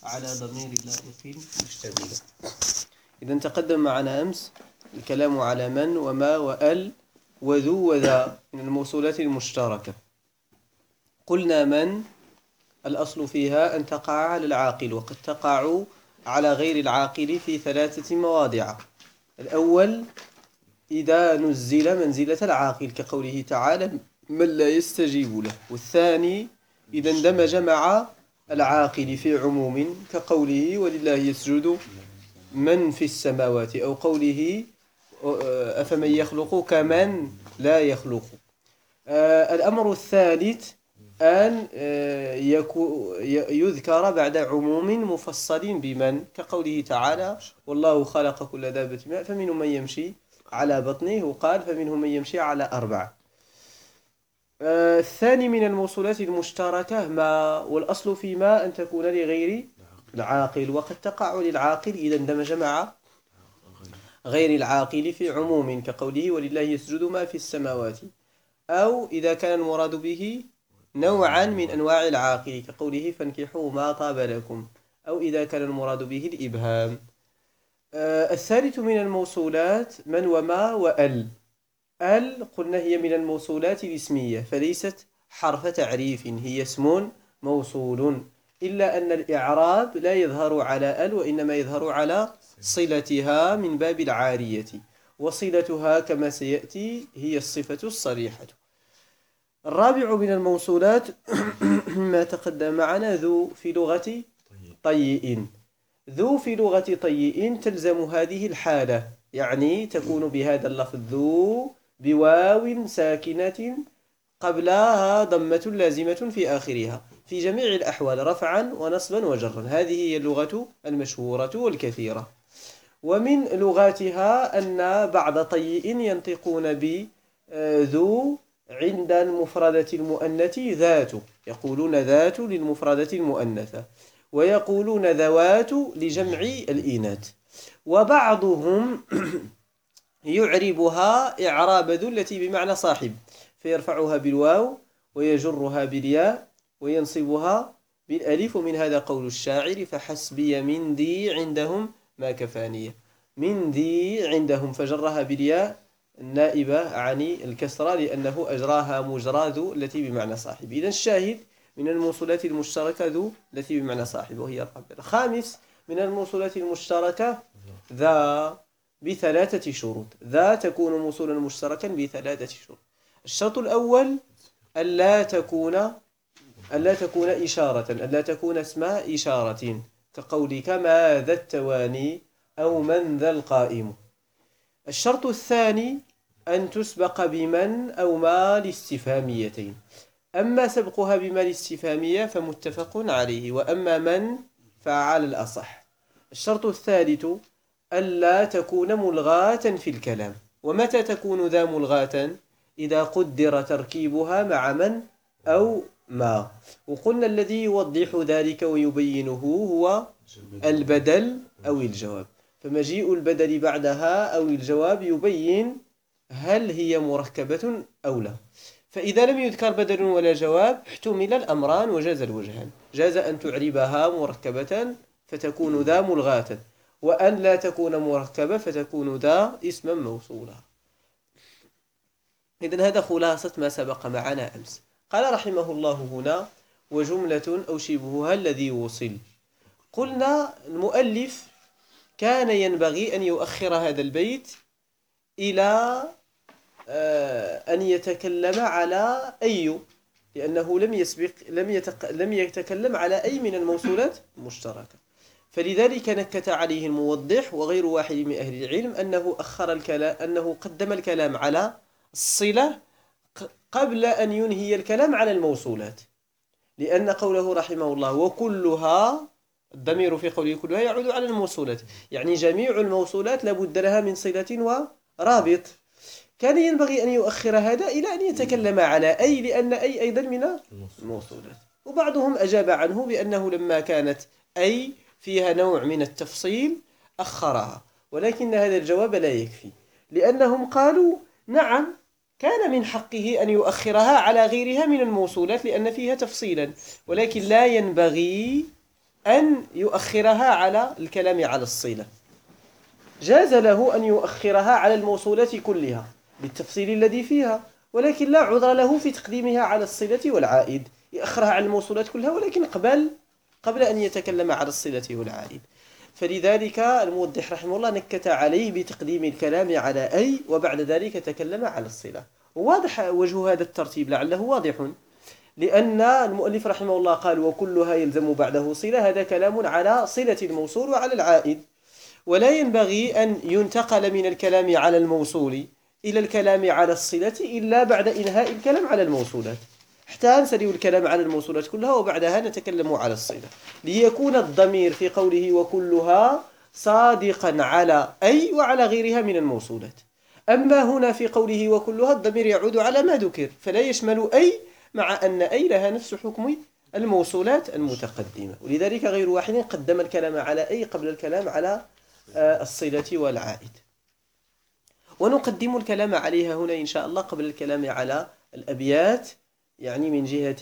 على ضمير لائق مشتملة. إذا تقدم معنا أمس الكلام على من وما وأل وذو وذا من الموصولات المشتركة. قلنا من الأصل فيها أن تقع على العاقل، وقد تقع على غير العاقل في 3 مواضع. الأول إذا نزل منزلة العاقل كقوله تعالى من لا يستجيب له، والثاني إذا اندمج مع العاقل في عموم كقوله ولله يسجد من في السماوات، أو قوله أفمن يخلق كمن لا يخلق. الأمر الثالث أن يذكر بعد عموم مفصل بمن كقوله تعالى والله خلق كل دابة ماء فمنهم من يمشي على بطنه، وقال فمنهم من يمشي على 4. الثاني من الموصولات المشتركة ما، والأصل فيما أن تكون لغير العاقل، وقد تقع للعاقل إذا اندمج مع غير العاقل في عموم كقوله ولله يسجد ما في السماوات، أو إذا كان المراد به نوعا من أنواع العاقل كقوله فانكحوا ما طاب لكم، أو إذا كان المراد به الإبهام. الثالث من الموصولات من وما وأل. أل قلنا هي من الموصولات الاسمية فليست حرف تعريف، هي اسم موصول، إلا أن الإعراب لا يظهر على أل وإنما يظهر على صلتها من باب العارية، وصلتها كما سيأتي هي الصفة الصريحة. الرابع من الموصولات ما تقدم معنا ذو في لغة طيئ. ذو في لغة طيئ تلزم هذه الحالة، يعني تكون بهذا اللفظ ذو بواو ساكنة قبلها ضمة لازمة في آخرها في جميع الأحوال رفعا ونصبا وجرا. هذه هي اللغة المشهورة والكثيرة. ومن لغاتها أن بعض طيئ ينطقون بذو عند المفردة المؤنث ذات، يقولون ذات للمفردة المؤنثة، ويقولون ذوات لجمع الإناث. وبعضهم يعربها إعراب ذو التي بمعنى صاحب، فيرفعها بالواو ويجرها بالياء وينصبها بالألف. ومن هذا قول الشاعر فحسبي من ذي عندهم ما كفانية. من ذي عندهم فجرها بالياء النائبة عن الكسرة لأنه أجراها مجرى ذو التي بمعنى صاحب. إذن الشاهد من الموصولات المشتركة ذو التي بمعنى صاحب وهي الرابعة. الخامس من الموصولات المشتركة ذا ب3 شروط. ذا تكون موصولا مشتركا ب3 شروط. الشرط الأول ألا تكون إشارة، ألا تكون اسم إشارة كقولك ما ذا التواني أو من ذا القائم. الشرط الثاني أن تسبق بمن أو ما الاستفهاميتين، أما سبقها بما الاستفهامية فمتفق عليه، وأما من فعلى الأصح. الشرط الثالث ألا تكون ملغاة في الكلام. ومتى تكون ذا ملغاة؟ إذا قدر تركيبها مع من أو ما. وقلنا الذي يوضح ذلك ويبينه هو البدل أو الجواب، فمجيء البدل بعدها أو الجواب يبين هل هي مركبة أو لا. فإذا لم يذكر بدل ولا جواب احتمل الأمران وجاز الوجهان. جاز أن تعربها مركبة فتكون ذا ملغاة، وأن لا تكون مركبة فتكون ذا اسما موصولا. إذن هذا خلاصة ما سبق معنا أمس. قال رحمه الله هنا وجملة أو شبهها الذي وصل. قلنا المؤلف كان ينبغي أن يؤخر هذا البيت إلى أن يتكلم على أي، لأنه لم يتكلم على أي من الموصولات المشتركة، فلذلك نكت عليه الموضح وغير واحد من أهل العلم أنه قدم الكلام على الصلة قبل أن ينهي الكلام على الموصولات، لأن قوله رحمه الله وكلها، الضمير في قوله كلها يعود على الموصولات، يعني جميع الموصولات لابد لها من صلة ورابط. كان ينبغي أن يؤخر هذا إلى أن يتكلم على أي، لأن أي أيضا من الموصولات. وبعضهم أجاب عنه بأنه لما كانت أي فيها نوع من التفصيل أخرها، ولكن هذا الجواب لا يكفي، لأنهم قالوا نعم كان من حقه أن يؤخرها على غيرها من الموصولات لأن فيها تفصيلا، ولكن لا ينبغي أن يؤخرها على الكلام على الصلة، جاز له أن يؤخرها على الموصولات كلها بالتفصيل الذي فيها، ولكن لا عذر له في تقديمها على الصلة والعائد، يأخرها على الموصولات كلها ولكن قبل أن يتكلم على الصلة والعائد. فلذلك الموضح رحمه الله نكت عليه بتقديم الكلام على أي، وبعد ذلك تكلم على الصلة. واضح وجه هذا الترتيب، لعله واضح، لأن المؤلف رحمه الله قال وكلها يلزم بعده صلة، هذا كلام على صلة الموصول وعلى العائد، ولا ينبغي أن ينتقل من الكلام على الموصول إلى الكلام على الصلة إلا بعد إنهاء الكلام على الموصولات، حتى نسري الكلام على الموصولات كلها وبعدها نتكلم على الصلة، ليكون الضمير في قوله وكلها صادقا على أي وعلى غيرها من الموصولات. أما هنا في قوله وكلها الضمير يعود على ما ذكر، فلا يشمل أي، مع أن أي لها نفس حكم الموصولات المتقدمة، ولذلك غير واحد قدم الكلام على أي قبل الكلام على الصلة والعائد. ونقدم الكلام عليها هنا إن شاء الله قبل الكلام على الأبيات، يعني من جهة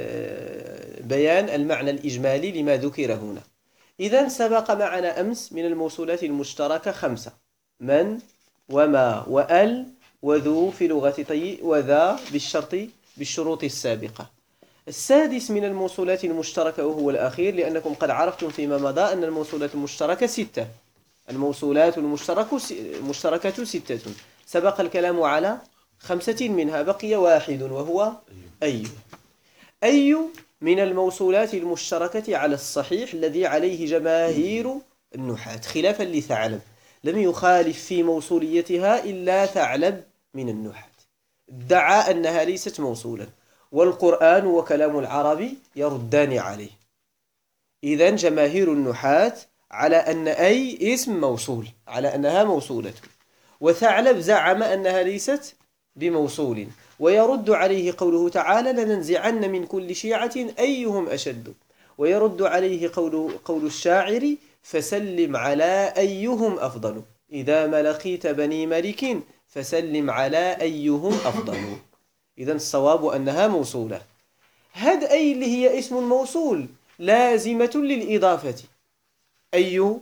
بيان المعنى الإجمالي لما ذكر هنا. إذن سبق معنا أمس من الموصولات المشتركة 5: من وما وأل وذو في لغة طي وذا بالشروط السابقة. السادس من الموصولات المشتركة وهو الأخير، لأنكم قد عرفتم فيما مضى أن الموصولات المشتركة 6. الموصولات المشتركة 6، سبق الكلام على 5 منها، بقي واحد وهو أي. أي من الموصولات المشتركة على الصحيح الذي عليه جماهير النحاة، خلافا لثعلب، لم يخالف في موصوليتها إلا ثعلب من النحاة، ادعى أنها ليست موصولا، والقرآن وكلام العربي يردان عليه. إذن جماهير النحاة على أن أي اسم موصول، على أنها موصولة، وثعلب زعم أنها ليست بموصول، ويرد عليه قوله تعالى لننزعن من كل شيعة أيهم أشد، ويرد عليه قول الشاعر فسلم على أيهم أفضل، إذا ما لقيت بني ملك فسلم على أيهم أفضل. إذن الصواب أنها موصولة. هذا أي اللي هي اسم موصول لازمة للإضافة. أي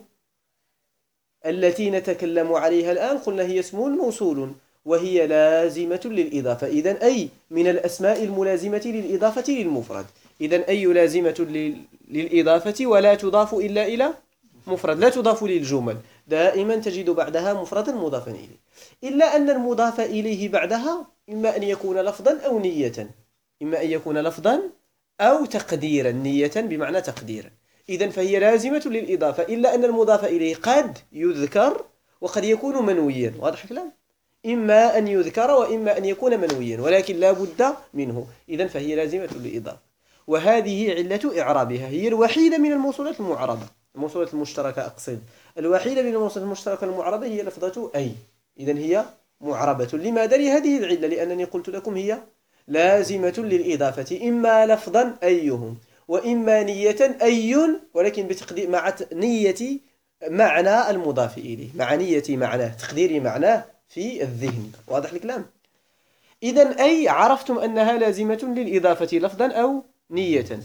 التي نتكلم عليها الآن قلنا هي اسم موصول وهي لازمة للإضافة، إذن أي من الأسماء الملازمة للإضافة للمفرد. إذن أي لازمة للإضافة ولا تضاف إلا إلى مفرد، لا تضاف للجمل، دائما تجد بعدها مفردا مضافا إليه، إلا أن المضاف إليه بعدها إما أن يكون لفظا أو نية، إما أن يكون لفظا أو تقديرا، نية بمعنى تقديرا. إذن فهي لازمة للإضافة، إلا أن المضاف إليه قد يذكر وقد يكون منويا. واضح الكلام؟ إما أن يذكر وإما أن يكون منويا، ولكن لا بد منه. إذن فهي لازمة للإضافة، وهذه علة إعرابها، هي الوحيدة من الموصولات المعربة، الموصولات المشتركة أقصد، الوحيدة من الموصولات المشتركة المعربة هي لفظة أي. إذن هي معربة. لماذا؟ لهذه العلة، لأنني قلت لكم هي لازمة للإضافة، إما لفظا أيهم وإما نية أي، ولكن بتقدير مع نية معنى المضاف إليه، مع نية معناه، تقدير معناه في الذهن. واضح الكلام؟ إذن أي عرفتم أنها لازمة للإضافة لفظا أو نية.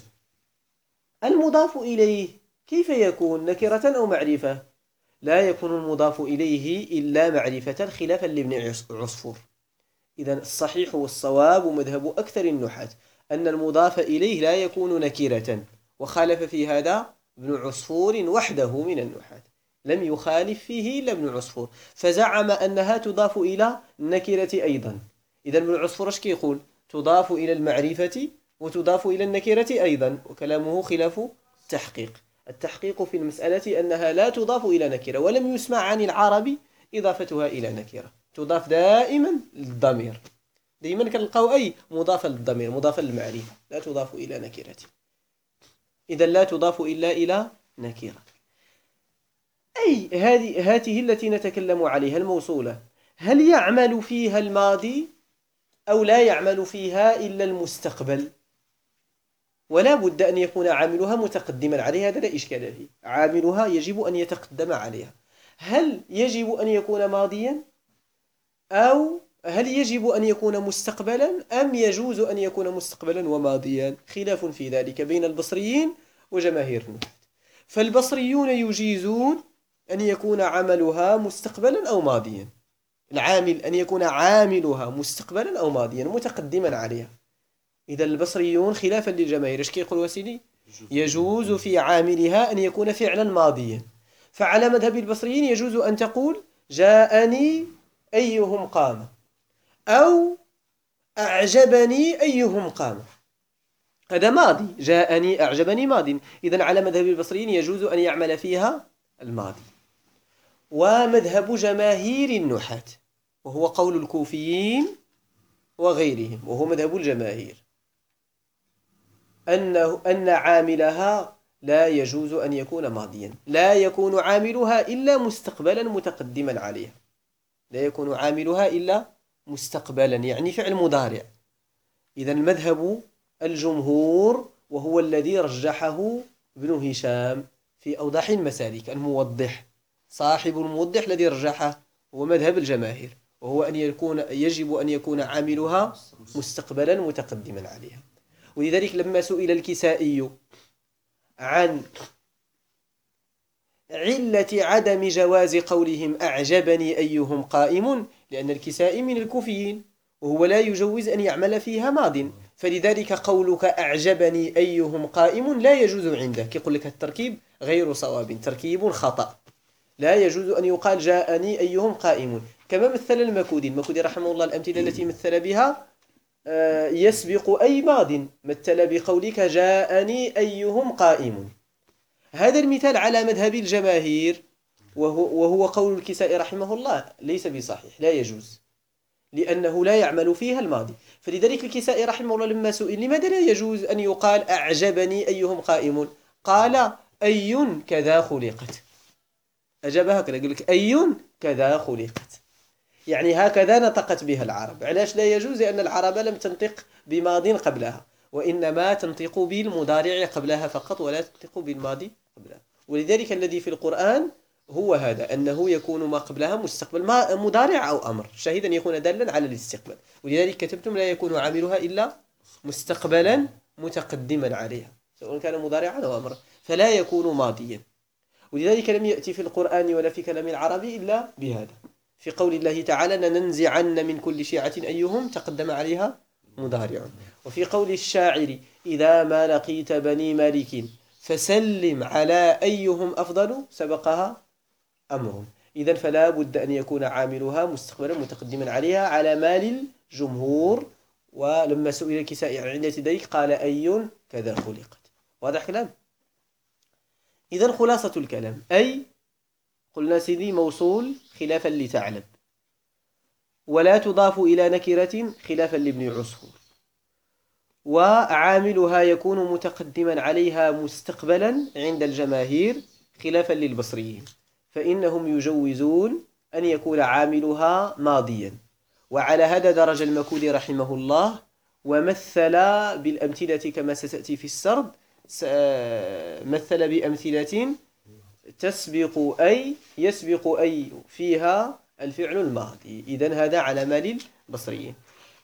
المضاف إليه كيف يكون؟ نكرة أو معرفة؟ لا يكون المضاف إليه إلا معرفة، خلافا لابن عصفور. إذن الصحيح والصواب مذهب أكثر النحاة أن المضاف إليه لا يكون نكرة، وخالف في هذا ابن عصفور وحده من النحاة، لم يخالف فيه إلا ابن عصفور، فزعم أنها تضاف إلى النكرة أيضا. إذن ابن عصفور ايش كيقول؟ تضاف إلى المعرفة وتضاف إلى النكرة أيضا، وكلامه خلاف التحقيق. التحقيق في المسألة أنها لا تضاف إلى نكرة، ولم يسمع عن العرب إضافتها إلى نكرة، تضاف دائما للضمير، دائما كنلقاو أي مضافة للضمير، مضافة للمعرفة، لا تضاف إلى نكرة. إذا لا تضاف إلا إلى نكرة. أي هذه التي نتكلم عليها الموصولة، هل يعمل فيها الماضي أو لا يعمل فيها إلا المستقبل؟ ولا بد أن يكون عاملها متقدما عليها، هذا لا إشكال فيه، عاملها يجب أن يتقدم عليها. هل يجب أن يكون ماضيا أو هل يجب أن يكون مستقبلا أم يجوز أن يكون مستقبلا وماضيا؟ خلاف في ذلك بين البصريين وجماهير النحاة. فالبصريون يجيزون أن يكون عملها مستقبلا أو ماضيا، العامل أن يكون عاملها مستقبلا أو ماضيا متقدما عليها. إذا البصريون خلافا للجماهير ايش كيقول وسيدي؟ يجوز في عاملها أن يكون فعلا ماضيا. فعلى مذهب البصريين يجوز أن تقول جاءني أيهم قام، أو أعجبني أيهم قام، هذا ماضي. جاءني أعجبني ماضي. إذا على مذهب البصريين يجوز أن يعمل فيها الماضي. ومذهب جماهير النحاة وهو قول الكوفيين وغيرهم وهو مذهب الجماهير أن عاملها لا يجوز أن يكون ماضيا، لا يكون عاملها إلا مستقبلا متقدما عليها، لا يكون عاملها إلا مستقبلا يعني فعل مضارع. إذا المذهب الجمهور وهو الذي رجحه ابن هشام في أوضح المسالك الموضح، صاحب الموضح الذي رجحه هو مذهب الجماهير، وهو يجب أن يكون عاملها مستقبلا متقدما عليها. ولذلك لما سئل الكسائي عن علة عدم جواز قولهم أعجبني أيهم قائم، لأن الكسائي من الكوفيين وهو لا يجوز أن يعمل فيها ماض، فلذلك قولك أعجبني أيهم قائم لا يجوز عندك. يقول لك التركيب غير صواب، تركيب خطأ، لا يجوز أن يقال جاءني أيهم قائم. كما مثل المكودي رحمه الله الأمثلة التي مثل بها يسبق أي ماض، مثل بقولك جاءني أيهم قائم. هذا المثال على مذهب الجماهير وهو قول الكسائي رحمه الله ليس بصحيح، لا يجوز، لأنه لا يعمل فيها الماضي. فلذلك الكسائي رحمه الله لما سئل لماذا لا يجوز أن يقال أعجبني أيهم قائم، قال أي كذا خلقت. أجاب هكذا، يقول لك أي كذا خلقت، يعني هكذا نطقت بها العرب. علاش لا يجوز؟ لأن العرب لم تنطق بماض قبلها، وإنما تنطق بالمضارع قبلها فقط، ولا تنطق بالماضي قبلها. ولذلك الذي في القرآن هو هذا، أنه يكون ما قبلها مستقبل مضارع أو أمر، شاهدا يكون دالا على الاستقبال. ولذلك كتبتم لا يكون عاملها إلا مستقبلا متقدما عليها، سواء كان مضارعا أو أمرا، فلا يكون ماضيا. ولذلك لم يأتي في القرآن ولا في كلام العربي إلا بهذا، في قول الله تعالى لننزعن من كل شيعة أيهم تقدم عليها مضارع. وفي قول الشاعر إذا ما لقيت بني مالك فسلم على أيهم أفضل سبقها أمر. إذن فلا بد أن يكون عاملها مستقبلا متقدما عليها على مال الجمهور. ولما سئل الكسائي عن علة ذلك قال أي كذا خلقت. واضح كلام؟ إذن خلاصة الكلام أي قلنا سيدي موصول خلافا لثعلب، ولا تضاف إلى نكرة خلافا لابن عصفور، وعاملها يكون متقدما عليها مستقبلا عند الجماهير خلافا للبصريين، فإنهم يجوزون أن يكون عاملها ماضيا. وعلى هذا درج المكودي رحمه الله، ومثل بالأمثلة كما ستأتي في السرد، مثل بأمثلة يسبق أي فيها الفعل الماضي. إذن هذا على مال البصريين.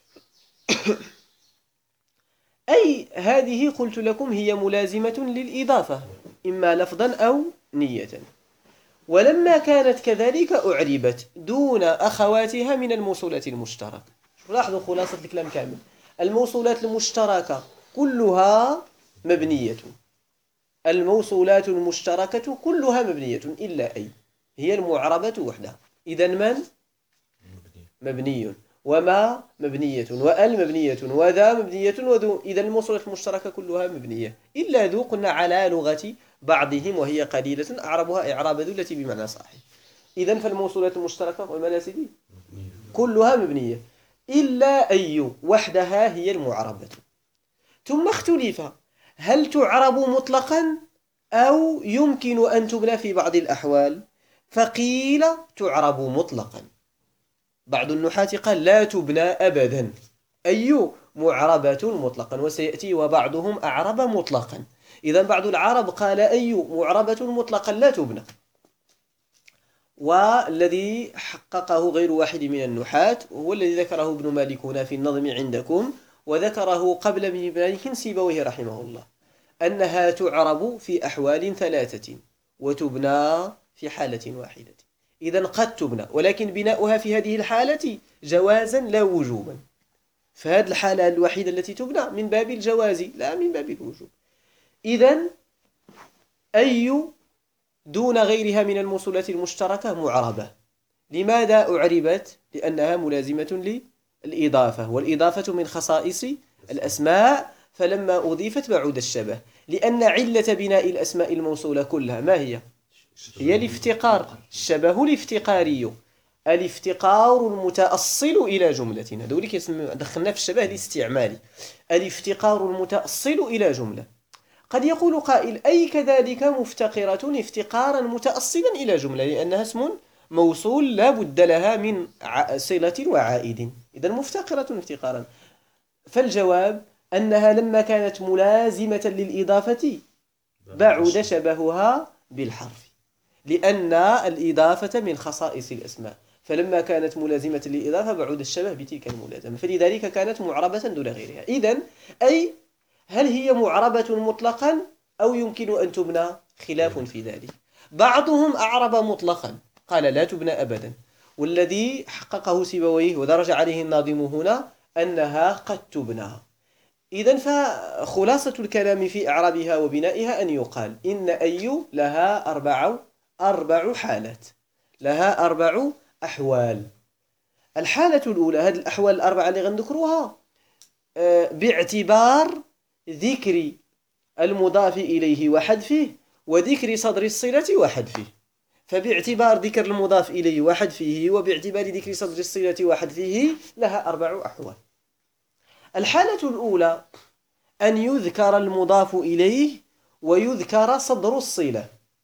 أي هذه قلت لكم هي ملازمة للإضافة إما لفظا أو نية، ولما كانت كذلك أعربت دون أخواتها من الموصولات المشتركة. لاحظوا خلاصة الكلام كامل، الموصولات المشتركة كلها مبنية، الموصولات المشتركة كلها مبنية إلا أي، هي المعربة وحدها. إذن من؟ مبني، وما مبنية، وأل مبنية، وذا مبنية، وذو. إذن الموصولات المشتركة كلها مبنية إلا ذو، قلنا على لغة بعضهم وهي قليلة أعربها إعراب ذو التي بمعنى صاحب. إذن فالموصولات المشتركة وما سيدي كلها مبنية إلا أي وحدها هي المعربة. ثم اختلف هل تعرب مطلقا أو يمكن أن تبنى في بعض الأحوال؟ فقيل تعرب مطلقا، بعض النحاة قال لا تبنى أبدا، أي معربة مطلقا، وسيأتي وبعضهم أعرب مطلقا. إذن بعض العرب قال أي معربة مطلقا لا تبنى، والذي حققه غير واحد من النحاة هو الذي ذكره ابن مالك هنا في النظم عندكم، وذكره قبل ابن مالك سيبويه رحمه الله، أنها تعرب في أحوال ثلاثة وتبنى في حالة واحدة. إذن قد تبنى، ولكن بناؤها في هذه الحالة جوازا لا وجوبا. فهذه الحالة الوحيدة التي تبنى من باب الجواز لا من باب الوجوب. إذن أي دون غيرها من الموصولات المشتركة معربة. لماذا أعربت؟ لأنها ملازمة للإضافة، والإضافة من خصائص الأسماء، فلما أضيفت بعد الشبه. لأن علة بناء الأسماء الموصولة كلها ما هي؟ هي الافتقار، الشبه الافتقاري، الافتقار المتأصل إلى جملة. هذول دخلنا في الشبه الاستعمالي، الافتقار المتأصل إلى جملة. قد يقول قائل أي كذلك مفتقرة افتقارا متأصلا إلى جملة، لأنها اسم موصول لا بد لها من صلة وعائد، إذن مفتقرة افتقارا. فالجواب أنها لما كانت ملازمة للإضافة بعد شبهها بالحرف، لأن الإضافة من خصائص الأسماء، فلما كانت ملازمة للإضافة بعد الشبه بتلك الملازمة، فلذلك كانت معربة دون غيرها. إذن أي هل هي معربة مطلقا أو يمكن أن تبنى؟ خلاف في ذلك. بعضهم أعرب مطلقا قال لا تبنى أبدا، والذي حققه سيبويه ودرج عليه الناظم هنا أنها قد تبنى. إذن فخلاصة الكلام في إعرابها وبنائها أن يقال إن أي لها أربع حالات، لها 4 أحوال. الحالة الأولى، هذه الأحوال الأربعة اللي غنذكروها باعتبار ذكر المضاف إليه وحذفه وذكر صدر الصلة وحذفه. فباعتبار ذكر المضاف إليه وحذفه وباعتبار ذكر صدر الصلة وحذفه لها 4 أحوال. الحالة الأولى أن يذكر المضاف إليه ويذكر صدر الصلة.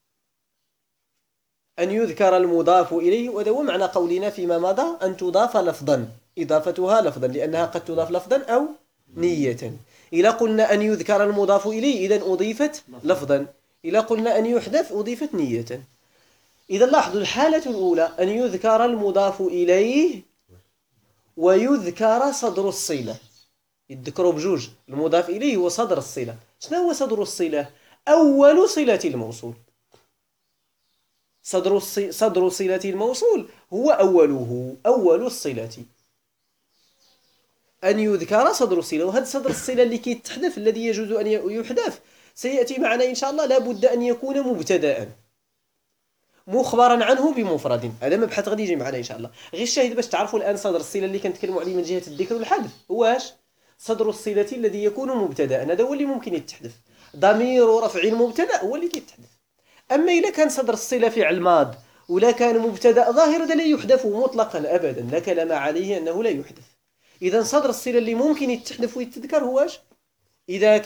أن يذكر المضاف إليه، وهذا هو معنى قولنا فيما مضى أن تضاف لفظا، إضافتها لفظا، لأنها قد تضاف لفظا أو نية. إذا قلنا أن يذكر المضاف إليه إذن أضيفت لفظا، إذا قلنا أن يحذف أضيفت نية. إذا لاحظوا الحالة الأولى أن يذكر المضاف إليه ويذكر صدر الصلة، يذكروا بجوج، المضاف إليه هو صدر الصلة. شنو هو صدر الصلة؟ أول صلة الموصول. صدر صلة الموصول هو أول الصلة. أن يذكر صدر الصلة، وهذا صدر الصلة اللي كيتحذف الذي يجوز أن يحذف سيأتي معنا إن شاء الله، لا بد أن يكون مبتدأ مخبرا عنه بمفرد. هذا مبحث غادي يجي معنا إن شاء الله. غير الشاهد باش تعرفوا الآن صدر الصلة اللي كنتكلموا عليه من جهة الذكر والحذف هواش صدر الصلة الذي يكون مبتدأ، هذا هو اللي ممكن يتحذف. ضمير رفع المبتدأ هو اللي كيتحذف. أما إذا كان صدر الصلة فعل ماض ولا كان مبتدأ ظاهر هذا لا يحذف مطلقا أبدا، لا كلام عليه أنه لا يحذف. إذا صدر الصلة اللي ممكن يتحذف ويتذكر هواش إذا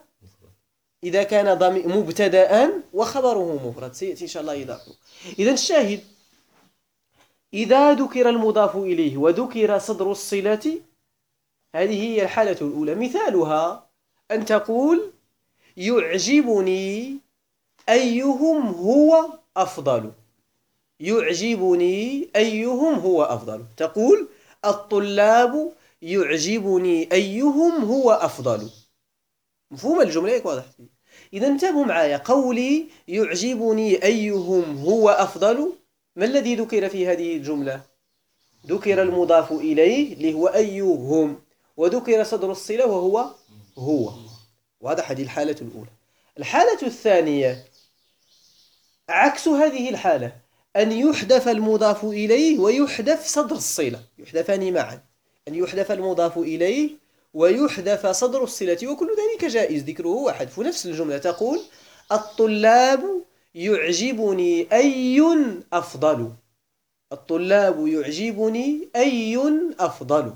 كان ضمير مبتدأ وخبره مفرد، سيأتي إن شاء الله إضافه. إذا الشاهد إذا ذكر المضاف إليه وذكر صدر الصلة، هذه هي الحالة الأولى. مثالها أن تقول يعجبني أيهم هو أفضل. يعجبني أيهم هو أفضل. تقول الطلاب يعجبني أيهم هو أفضل. مفهوم الجملة؟ واضح. إذا انتبهوا معايا، قولي يعجبني أيهم هو أفضل، ما الذي ذكر في هذه الجملة؟ ذكر المضاف إليه اللي هو أيهم، وذكر صدر الصلة وهو هو. واضح؟ هذه الحالة الأولى. الحالة الثانية عكس هذه الحالة، أن يحذف المضاف إليه ويحذف صدر الصلة، يحذفان معا، أن يحذف المضاف إليه ويحذف صدر الصلة، وكل ذلك جائز ذكره وحذف نفس الجملة. تقول الطلاب يعجبني أي أفضل. الطلاب يعجبني أي أفضل.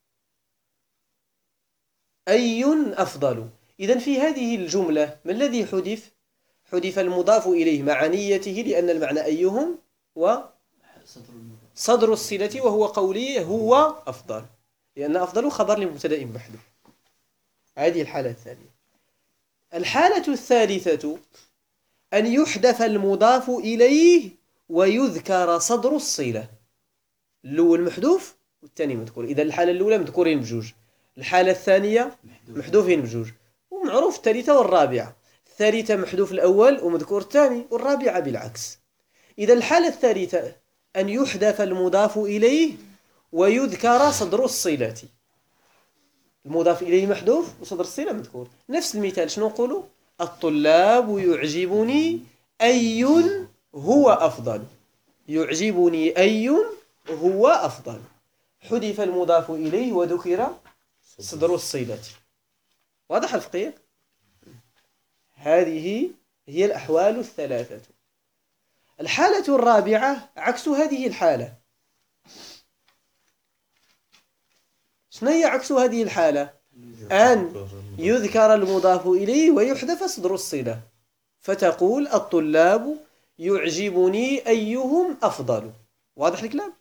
أي أفضل. إذن في هذه الجملة ما الذي حذف؟ حذف المضاف إليه مع نيته، لأن المعنى أيهم وصدر الصلة، وهو قولي هو أفضل، لأن أفضل خبر لمبتدأ محذوف. هذه الحالة الثانية. الحالة الثالثة أن يحذف المضاف إليه ويذكر صدر الصلة. الأول محذوف والثاني مذكور. إذا الحالة الأولى مذكورين بجوج، الحالة الثانية محذوفين بجوج، ومعروف الثالثة والرابعة. الثالثة محذوف الأول ومذكور الثاني، والرابعة بالعكس. إذا الحالة الثالثة أن يحذف المضاف إليه ويذكر صدر الصلة. المضاف إليه محذوف وصدر الصلة مذكور. نفس المثال شنو نقولوا؟ الطلاب يعجبني أي هو أفضل. يعجبني أي هو أفضل. حذف المضاف إليه وذكر صدر الصلة. واضح الفقيه؟ هذه هي الأحوال الثلاثة. الحالة الرابعة عكس هذه الحالة. شنو هي عكس هذه الحالة؟ أن يذكر المضاف إليه ويحذف صدر الصلة، فتقول الطلاب يعجبني أيهم أفضل. واضح الكلام؟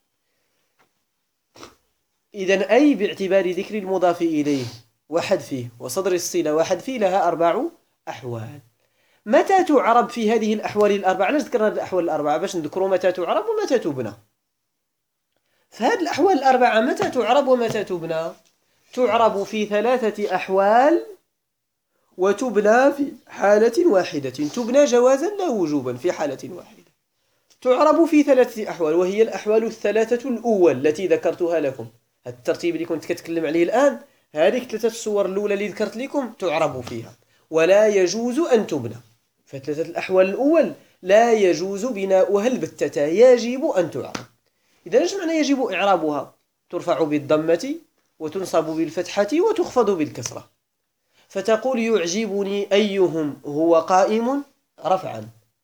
إذن أي باعتبار ذكر المضاف إليه وحذفه وصدر الصلة وحذفه لها 4 أحوال. متى تعرب في هذه الأحوال الأربعة؟ علاش ذكرنا الأحوال الأربعة؟ باش نذكروا متى تعرب ومتى تبنى. فهذه الأحوال الأربعة متى تعرب ومتى تبنى؟ تعرب في 3 أحوال وتبنى في حالة واحدة. تبنى جوازا لا وجوبا في حالة واحدة. تعرب في 3 أحوال، وهي الأحوال ال3 الأول التي ذكرتها لكم. الترتيب اللي كنت كتكلم عليه الآن، هذه 3 الصور الأولى اللي ذكرت لكم تعرب فيها ولا يجوز أن تبنى. ف3 الأحوال الأول لا يجوز بناؤها البتة، يجب أن تعرب. إذا ايش معنى يجب إعرابها؟ ترفع بالضمة وتنصب بالفتحة وتخفض بالكسرة. فتقول يعجبني أيهم هو قائم رفعا،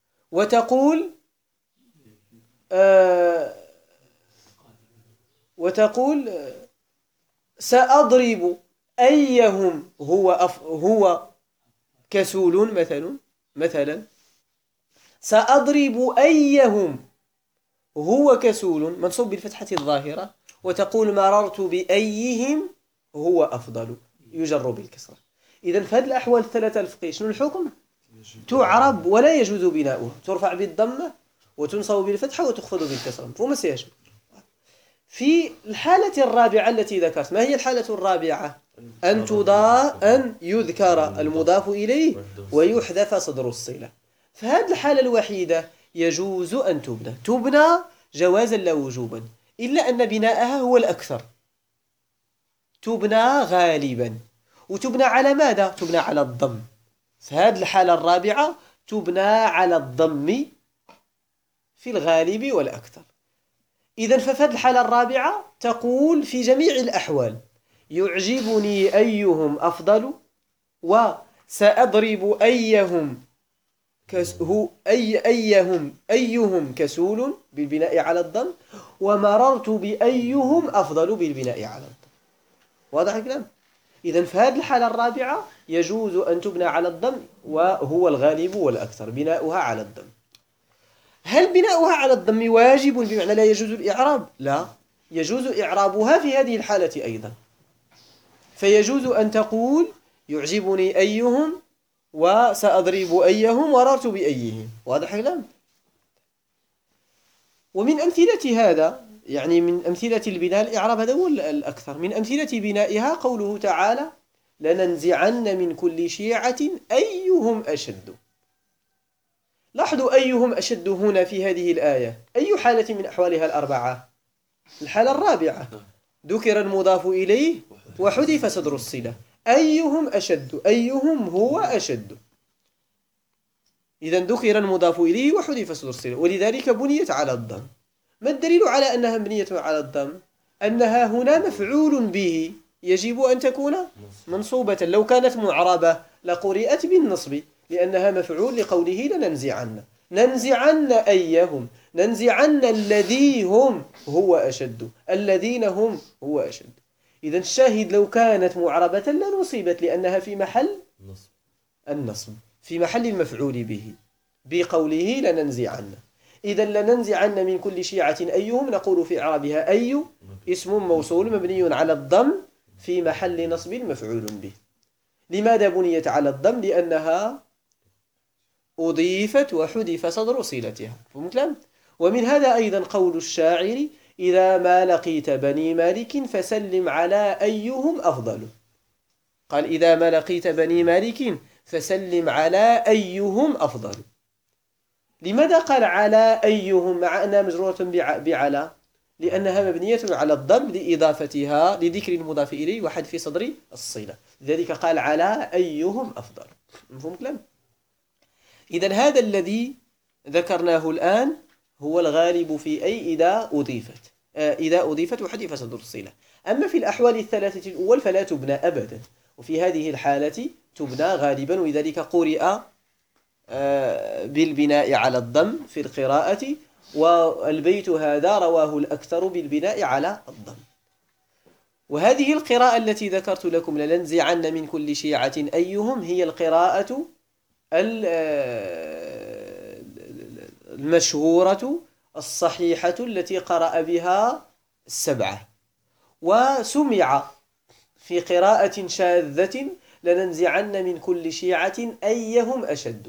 وتقول سأضرب أيهم هو كسول مثلا سأضرب أيهم هو كسول منصوب بالفتحة الظاهرة، وتقول مررت بأيهم هو أفضل يجر بالكسرة. إذن في هذه الأحوال الثلاثة الفقهية شنو الحكم؟ تعرب ولا يجوز بناؤها، ترفع بالضمة وتنصب بالفتحة وتخفض بالكسرة. مفهوم السياج؟ في الحالة الرابعة التي ذكرت، ما هي الحالة الرابعة؟ أن يذكر المضاف إليه ويحذف صدر الصلة. فهذه الحالة الوحيدة يجوز أن تبنى جوازا لا وجوبا، إلا أن بناءها هو الأكثر. تبنى غالبا، وتبنى على ماذا؟ تبنى على الضم. في هذه الحالة الرابعة تبنى على الضم في الغالب والأكثر. إذن ففي هذه الحالة الرابعة تقول في جميع الأحوال يعجبني أيهم أفضل، وسأضرب أيهم كسول بالبناء على الضم، ومررت بأيهم أفضل بالبناء على الضم. واضح الكلام؟ إذن في هذه الحالة الرابعة يجوز أن تبنى على الضم، وهو الغالب والأكثر بناؤها على الضم. هل بناؤها على الضم واجب بمعنى لا يجوز الإعراب؟ لا، يجوز إعرابها في هذه الحالة أيضا. فيجوز أن تقول يعجبني أيهم وسأضرب أيهم مررت بأيهم. واضح الكلام؟ ومن أمثلة هذا، يعني من أمثلة البناء الإعراب هذا هو الأكثر. من أمثلة بنائها قوله تعالى لننزعن من كل شيعة أيهم أشد. لاحظوا أيهم أشد هنا في هذه الآية، أي حالة من أحوالها الأربعة؟ الحالة الرابعة، ذكر المضاف إليه وحذف صدر الصلة. أيهم أشد، أيهم هو أشد. إذن ذكر المضاف إليه وحذف صدر الصلة، ولذلك بنيت على الضم. ما الدليل على أنها مبنية على الضم؟ أنها هنا مفعول به، يجب أن تكون منصوبة. لو كانت معربة لقرئت بالنصب، لأنها مفعول لقوله لننزعن. ننزعن أيهم، ننزعن الذي هم هو أشد، الذين هم هو أشد. إذن الشاهد لو كانت معربة لنصبت، لأنها في محل النصب، في محل المفعول به بقوله لننزعن. إذن لننزعن من كل شيعة أيهم، نقول في إعرابها أي اسم موصول مبني على الضم في محل نصب مفعول به. لماذا بنيت على الضم؟ لأنها أضيفت وحذف صدر صلتها. فهمت؟ ومن هذا أيضا قول الشاعر إذا ما لقيت بني مالك فسلم على أيهم أفضل. قال إذا ما لقيت بني مالك فسلم على أيهم أفضل. لماذا قال على أيهم مع أنها مجرورة بعلى؟ لأنها مبنية على الضم لإضافتها لذكر المضاف إليه وحذف في صدر الصلة، لذلك قال على أيهم أفضل. مفهوم كلام؟ إذن هذا الذي ذكرناه الآن هو الغالب في أي إذا أضيفت وحذف صدر الصلة. أما في الأحوال الثلاثة الأول فلا تبنى أبدا، وفي هذه الحالة تبنى غالبا، ولذلك قرئ بالبناء على الضم في القراءة، والبيت هذا رواه الأكثر بالبناء على الضم. وهذه القراءة التي ذكرت لكم لننزعن من كل شيعة أيهم هي القراءة المشهورة الصحيحة التي قرأ بها السبعة. وسمع في قراءة شاذة لننزعن من كل شيعة أيهم أشد،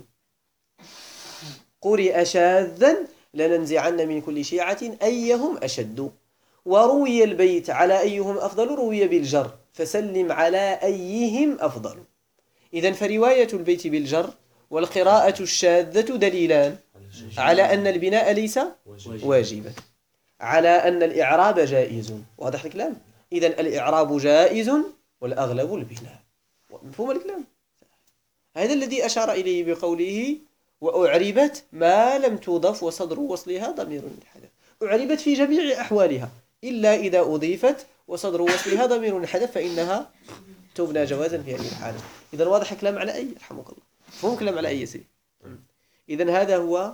قرئ شاذا لننزعن من كل شيعة أيهم أشد. وروي البيت على أيهم أفضل روي بالجر فسلم على أيهم أفضل. إذن فرواية البيت بالجر والقراءة الشاذة دليلان على أن البناء ليس واجبا، على أن الإعراب جائز. واضح الكلام؟ إذن الإعراب جائز والأغلب البناء. مفهوم الكلام؟ هذا الذي أشار إليه بقوله وأعربت ما لم تضف وصدر وصلها ضمير حدث. أعربت في جميع أحوالها إلا إذا أضيفت وصدر وصلها ضمير حدث فإنها تبنى جوازا في هذه الحالة. إذن واضح الكلام على أي؟ رحمك الله. مفهوم كلام على أي سيد؟ إذن هذا هو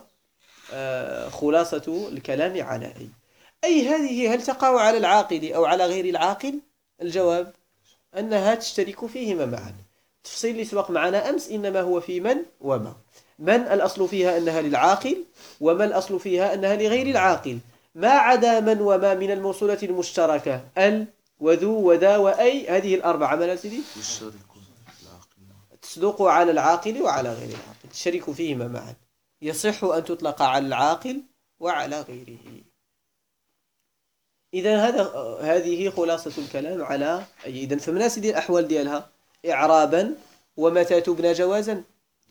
خلاصة الكلام على أي. أي هذه هل تقع على العاقل أو على غير العاقل؟ الجواب أنها تشترك فيهما معا. التفصيل اللي سبق معنا أمس إنما هو في من وما. من الأصل فيها أنها للعاقل، وما الأصل فيها أنها لغير العاقل. ما عدا من وما من الموصولة المشتركة ال وذو وذا وأي، هذه الأربعة ما سيدي تصدق على العاقل وعلى غير العاقل، تشترك فيهما معا، يصح أن تطلق على العاقل وعلى غيره. إذن هذه خلاصة الكلام على أي. إذن فمن سيدي الأحوال ديالها إعرابا ومتى تبنى جوازا.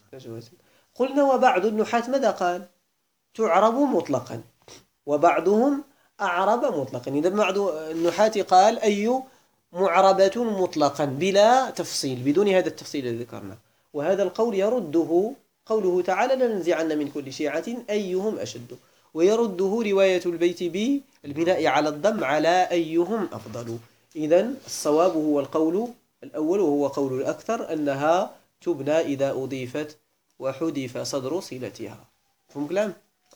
قلنا وبعض النحاة ماذا قال؟ تعرب مطلقا، وبعضهم أعرب مطلقا. إذن بعض النحاة قال أي معربة مطلقا بلا تفصيل، بدون هذا التفصيل الذي ذكرنا. وهذا القول يرده قوله تعالى لننزعن من كل شيعة أيهم أشد، ويرده رواية البيت بالبناء على الضم على أيهم أفضل. إذن الصواب هو القول الأول، وهو قول الأكثر أنها تبنى إذا أضيفت وحذف صدر صلتها. فهم كلام؟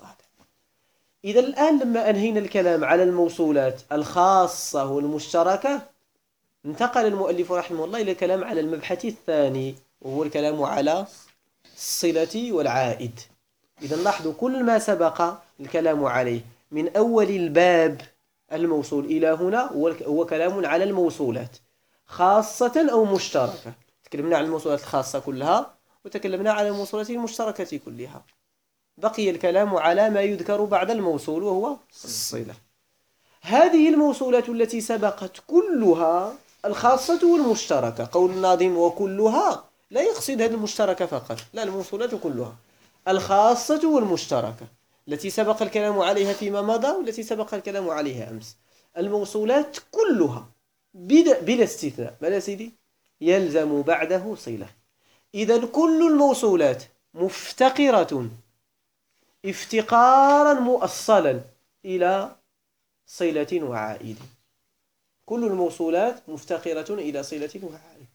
إذا الآن لما أنهينا الكلام على الموصولات الخاصة والمشتركة، انتقل المؤلف رحمه الله إلى الكلام على المبحث الثاني، وهو الكلام على الصلة والعائد. إذا لاحظوا كل ما سبق الكلام عليه من أول الباب الموصول إلى هنا هو كلام على الموصولات خاصة أو مشتركة. تكلمنا عن الموصولات الخاصة كلها وتكلمنا عن الموصولات المشتركة كلها. بقي الكلام على ما يذكر بعد الموصول وهو الصلة. هذه الموصولات التي سبقت كلها الخاصة والمشتركة. قول الناظم وكلها لا يقصد هذه المشتركة فقط، لا، الموصولات كلها الخاصة والمشتركة التي سبق الكلام عليها فيما مضى والتي سبق الكلام عليها أمس. الموصولات كلها بلا استثناء بلا سيدي يلزم بعده صلة. إذا كل الموصولات مفتقرة افتقارا مؤصلا إلى صلة وعائد. كل الموصولات مفتقرة إلى صلة وعائد.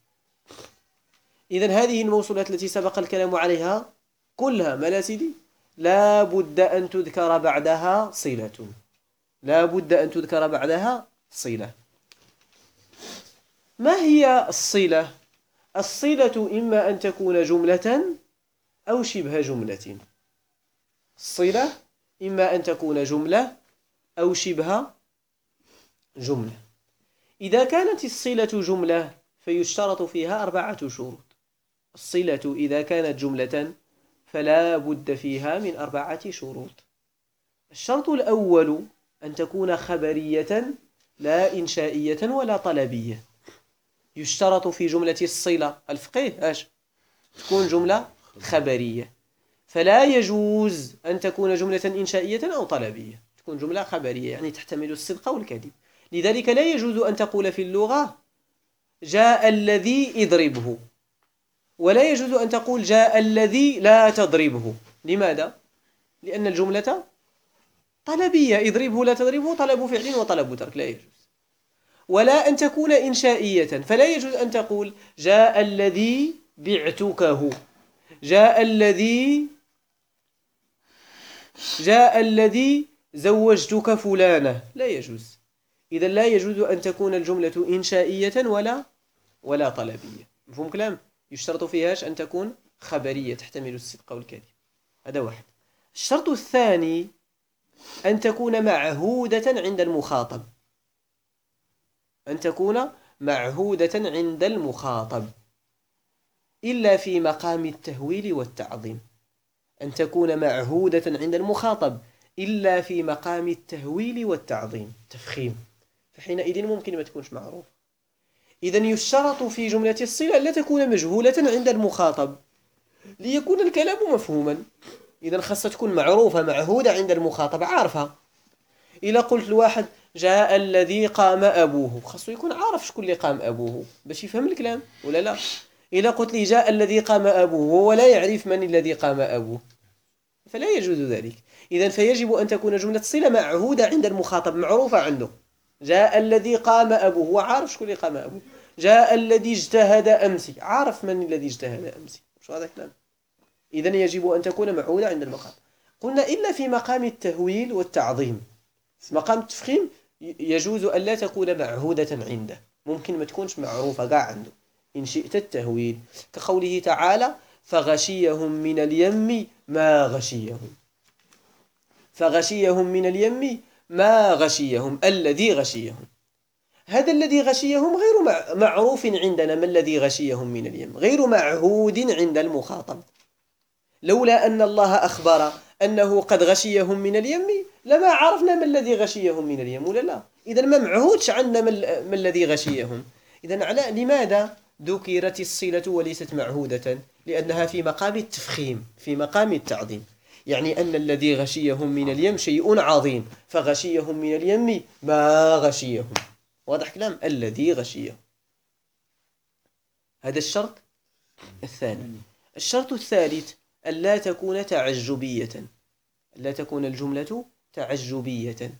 إذن هذه الموصولات التي سبق الكلام عليها كلها ما سيدي لا بد أن تذكر بعدها صلة، لا بد أن تذكر بعدها صلة. ما هي الصلة؟ الصلة إما أن تكون جملة أو شبه جملة. الصلة إما أن تكون جملة أو شبه جملة. إذا كانت الصلة جملة فيشترط فيها 4 شروط. الصلة إذا كانت جملة فلا بد فيها من 4 شروط. الشرط الأول أن تكون خبرية لا إنشائية ولا طلبية. يشترط في جملة الصلة الفقيه تكون جملة خبرية. فلا يجوز أن تكون جملة إنشائية أو طلبية، تكون جملة خبرية يعني تحتمل الصدق والكذب. لذلك لا يجوز أن تقول في اللغة جاء الذي اضربه، ولا يجوز أن تقول جاء الذي لا تضربه. لماذا؟ لأن الجملة طلبية، اضربه لا تضربه طلب فعل وطلب ترك، لا يجوز. ولا أن تكون إنشائية، فلا يجوز أن تقول جاء الذي بعتكه، جاء الذي زوجتك فلانة، لا يجوز. إذا لا يجوز أن تكون الجملة إنشائية ولا طلبية. مفهوم كلام؟ يشترط فيهاش أن تكون خبرية تحتمل الصدق والكذب. هذا واحد. الشرط الثاني أن تكون معهودة عند المخاطب، أن تكون معهودة عند المخاطب إلا في مقام التهويل والتعظيم. أن تكون معهودة عند المخاطب إلا في مقام التهويل والتعظيم، تفخيم، فحينئذ ممكن ما تكونش معروف. إذن يشترط في جملة الصلة لا تكون مجهولة عند المخاطب ليكون الكلام مفهوما. إذن خاصة تكون معروفة معهودة عند المخاطب، عارفة. إلا قلت لواحد جاء الذي قام أبوه، خاصه يكون عارف شكون اللي قام أبوه باش يفهم الكلام، ولا لا؟ إلا قلت لي جاء الذي قام أبوه ولا يعرف من الذي قام أبوه فلا يجوز ذلك. إذن فيجب أن تكون جملة الصلة معهودة عند المخاطب، معروفة عنده. جاء الذي قام أبوه، هو عارف شكون اللي قام أبوه. جاء الذي اجتهد أمس، عارف من الذي اجتهد أمس. شو هذا الكلام؟ إذن يجب أن تكون معهودة عند المخاطب. قلنا إلا في مقام التهويل والتعظيم. في مقام التفخيم يجوز أن لا تكون معهودة عنده، ممكن ما تكونش معروفة قاع عنده إن شئت التهويل، كقوله تعالى فغشيهم من اليم ما غشيهم. فغشيهم من اليم ما غشيهم، الذي غشيهم. هذا الذي غشيهم غير معروف عندنا، ما الذي غشيهم من اليم، غير معهود عند المخاطب. لولا أن الله أخبر أنه قد غشيهم من اليم لما عرفنا ما الذي غشيهم من اليم، ولا لا؟ إذن ما معهودش عندنا ما الذي غشيهم. إذن لماذا ذكرت الصلة وليست معهودة؟ لأنها في مقام التفخيم، في مقام التعظيم. يعني أن الذي غشيهم من اليم شيء عظيم، فغشيهم من اليم ما غشيهم. واضح كلام؟ الذي غشيهم. هذا الشرط الثاني. الشرط الثالث ألا تكون تعجبية، لا تكون الجملة تعجبية.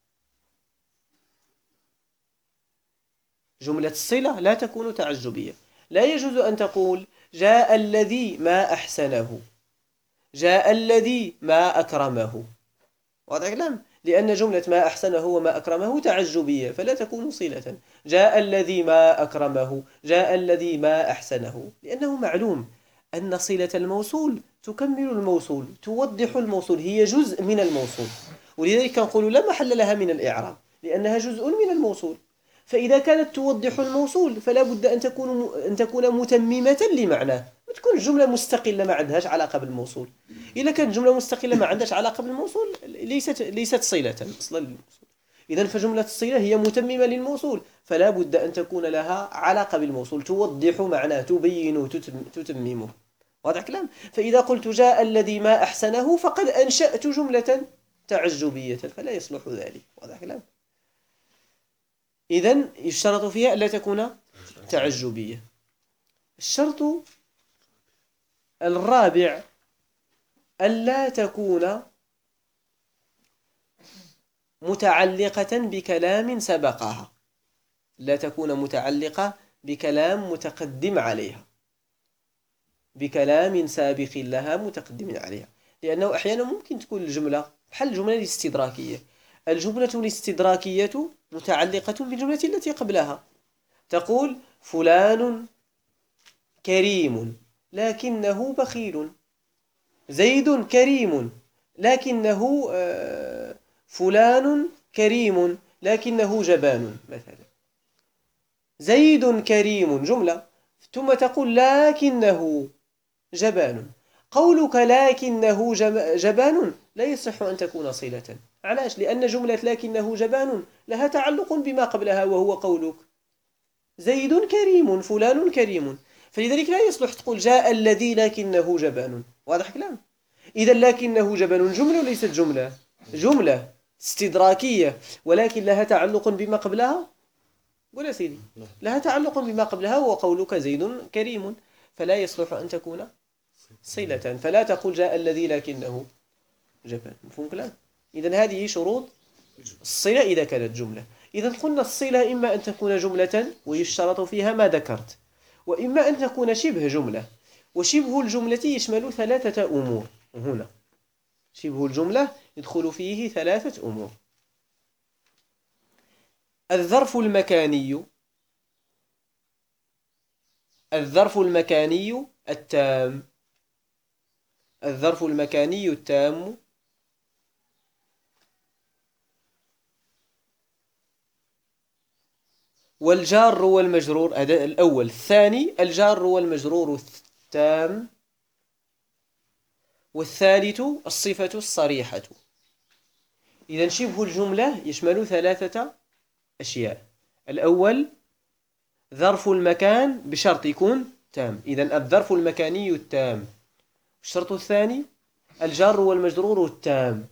جملة الصلة لا تكون تعجبية. لا يجوز أن تقول جاء الذي ما أحسنه، جاء الذي ما أكرمه. واضح الكلام؟ لأن جملة ما أحسنه وما أكرمه تعجبية فلا تكون صلة. جاء الذي ما أكرمه، جاء الذي ما أحسنه، لأنه معلوم أن صلة الموصول تكمل الموصول، توضح الموصول، هي جزء من الموصول. ولذلك نقول لا محل لها من الإعراب لأنها جزء من الموصول. فإذا كانت توضح الموصول فلا بد أن تكون متممة لمعناه، ما تكون جملة مستقلة ما عندهاش علاقة بالموصول. إذا كانت جملة مستقلة ما عندهاش علاقة بالموصول ليست صلة أصلا للموصول. إذن فجملة الصلة هي متممة للموصول، فلا بد أن تكون لها علاقة بالموصول، توضح معناه، تبينه، تتممه. واضح كلام؟ فإذا قلت جاء الذي ما أحسنه فقد أنشأت جملة تعجبية فلا يصلح ذلك. واضح كلام؟ إذن يشترط فيها ألا تكون تعجبية. الشرط الرابع ألا تكون متعلقة بكلام سبقها، لا تكون متعلقة بكلام متقدم عليها، بكلام سابق لها متقدم عليها. لأنه أحيانا ممكن تكون الجملة بحال الجملة الاستدراكية. الجملة الاستدراكية متعلقة بالجملة التي قبلها. تقول فلان كريم لكنه بخيل، زيد كريم لكنه فلان كريم لكنه جبان مثلا. زيد كريم جملة، ثم تقول لكنه جبان. قولك لكنه جبان لا يصح أن تكون صلة. علاش؟ لأن جملة لكنه جبان لها تعلق بما قبلها وهو قولك زيد كريم فلان كريم. فلذلك لا يصلح تقول جاء الذي لكنه جبان. واضح كلام؟ إذا لكنه جبان جملة وليست جملة؟ جملة استدراكية، ولكن لها تعلق بما قبلها. ولا سيدي لها تعلق بما قبلها، وقولك زيد كريم، فلا يصلح أن تكون صلة. فلا تقول جاء الذي لكنه جبان. مفهوم كلام؟ إذا هذه شروط الصلة إذا كانت جملة. إذا قلنا الصلة إما أن تكون جملة ويشترط فيها ما ذكرت، وإما أن تكون شبه جملة. وشبه الجملة يشمل ثلاثة أمور. هنا شبه الجملة يدخل فيه ثلاثة أمور: الظرف المكاني، الظرف المكاني التام، الظرف المكاني التام، والجار والمجرور. هذا الأول. الثاني الجار والمجرور التام، والثالث الصفة الصريحة. إذا شبه الجملة يشمل ثلاثة أشياء: الأول ظرف المكان بشرط يكون تام، إذا الظرف المكاني التام. الشرط الثاني الجار والمجرور التام.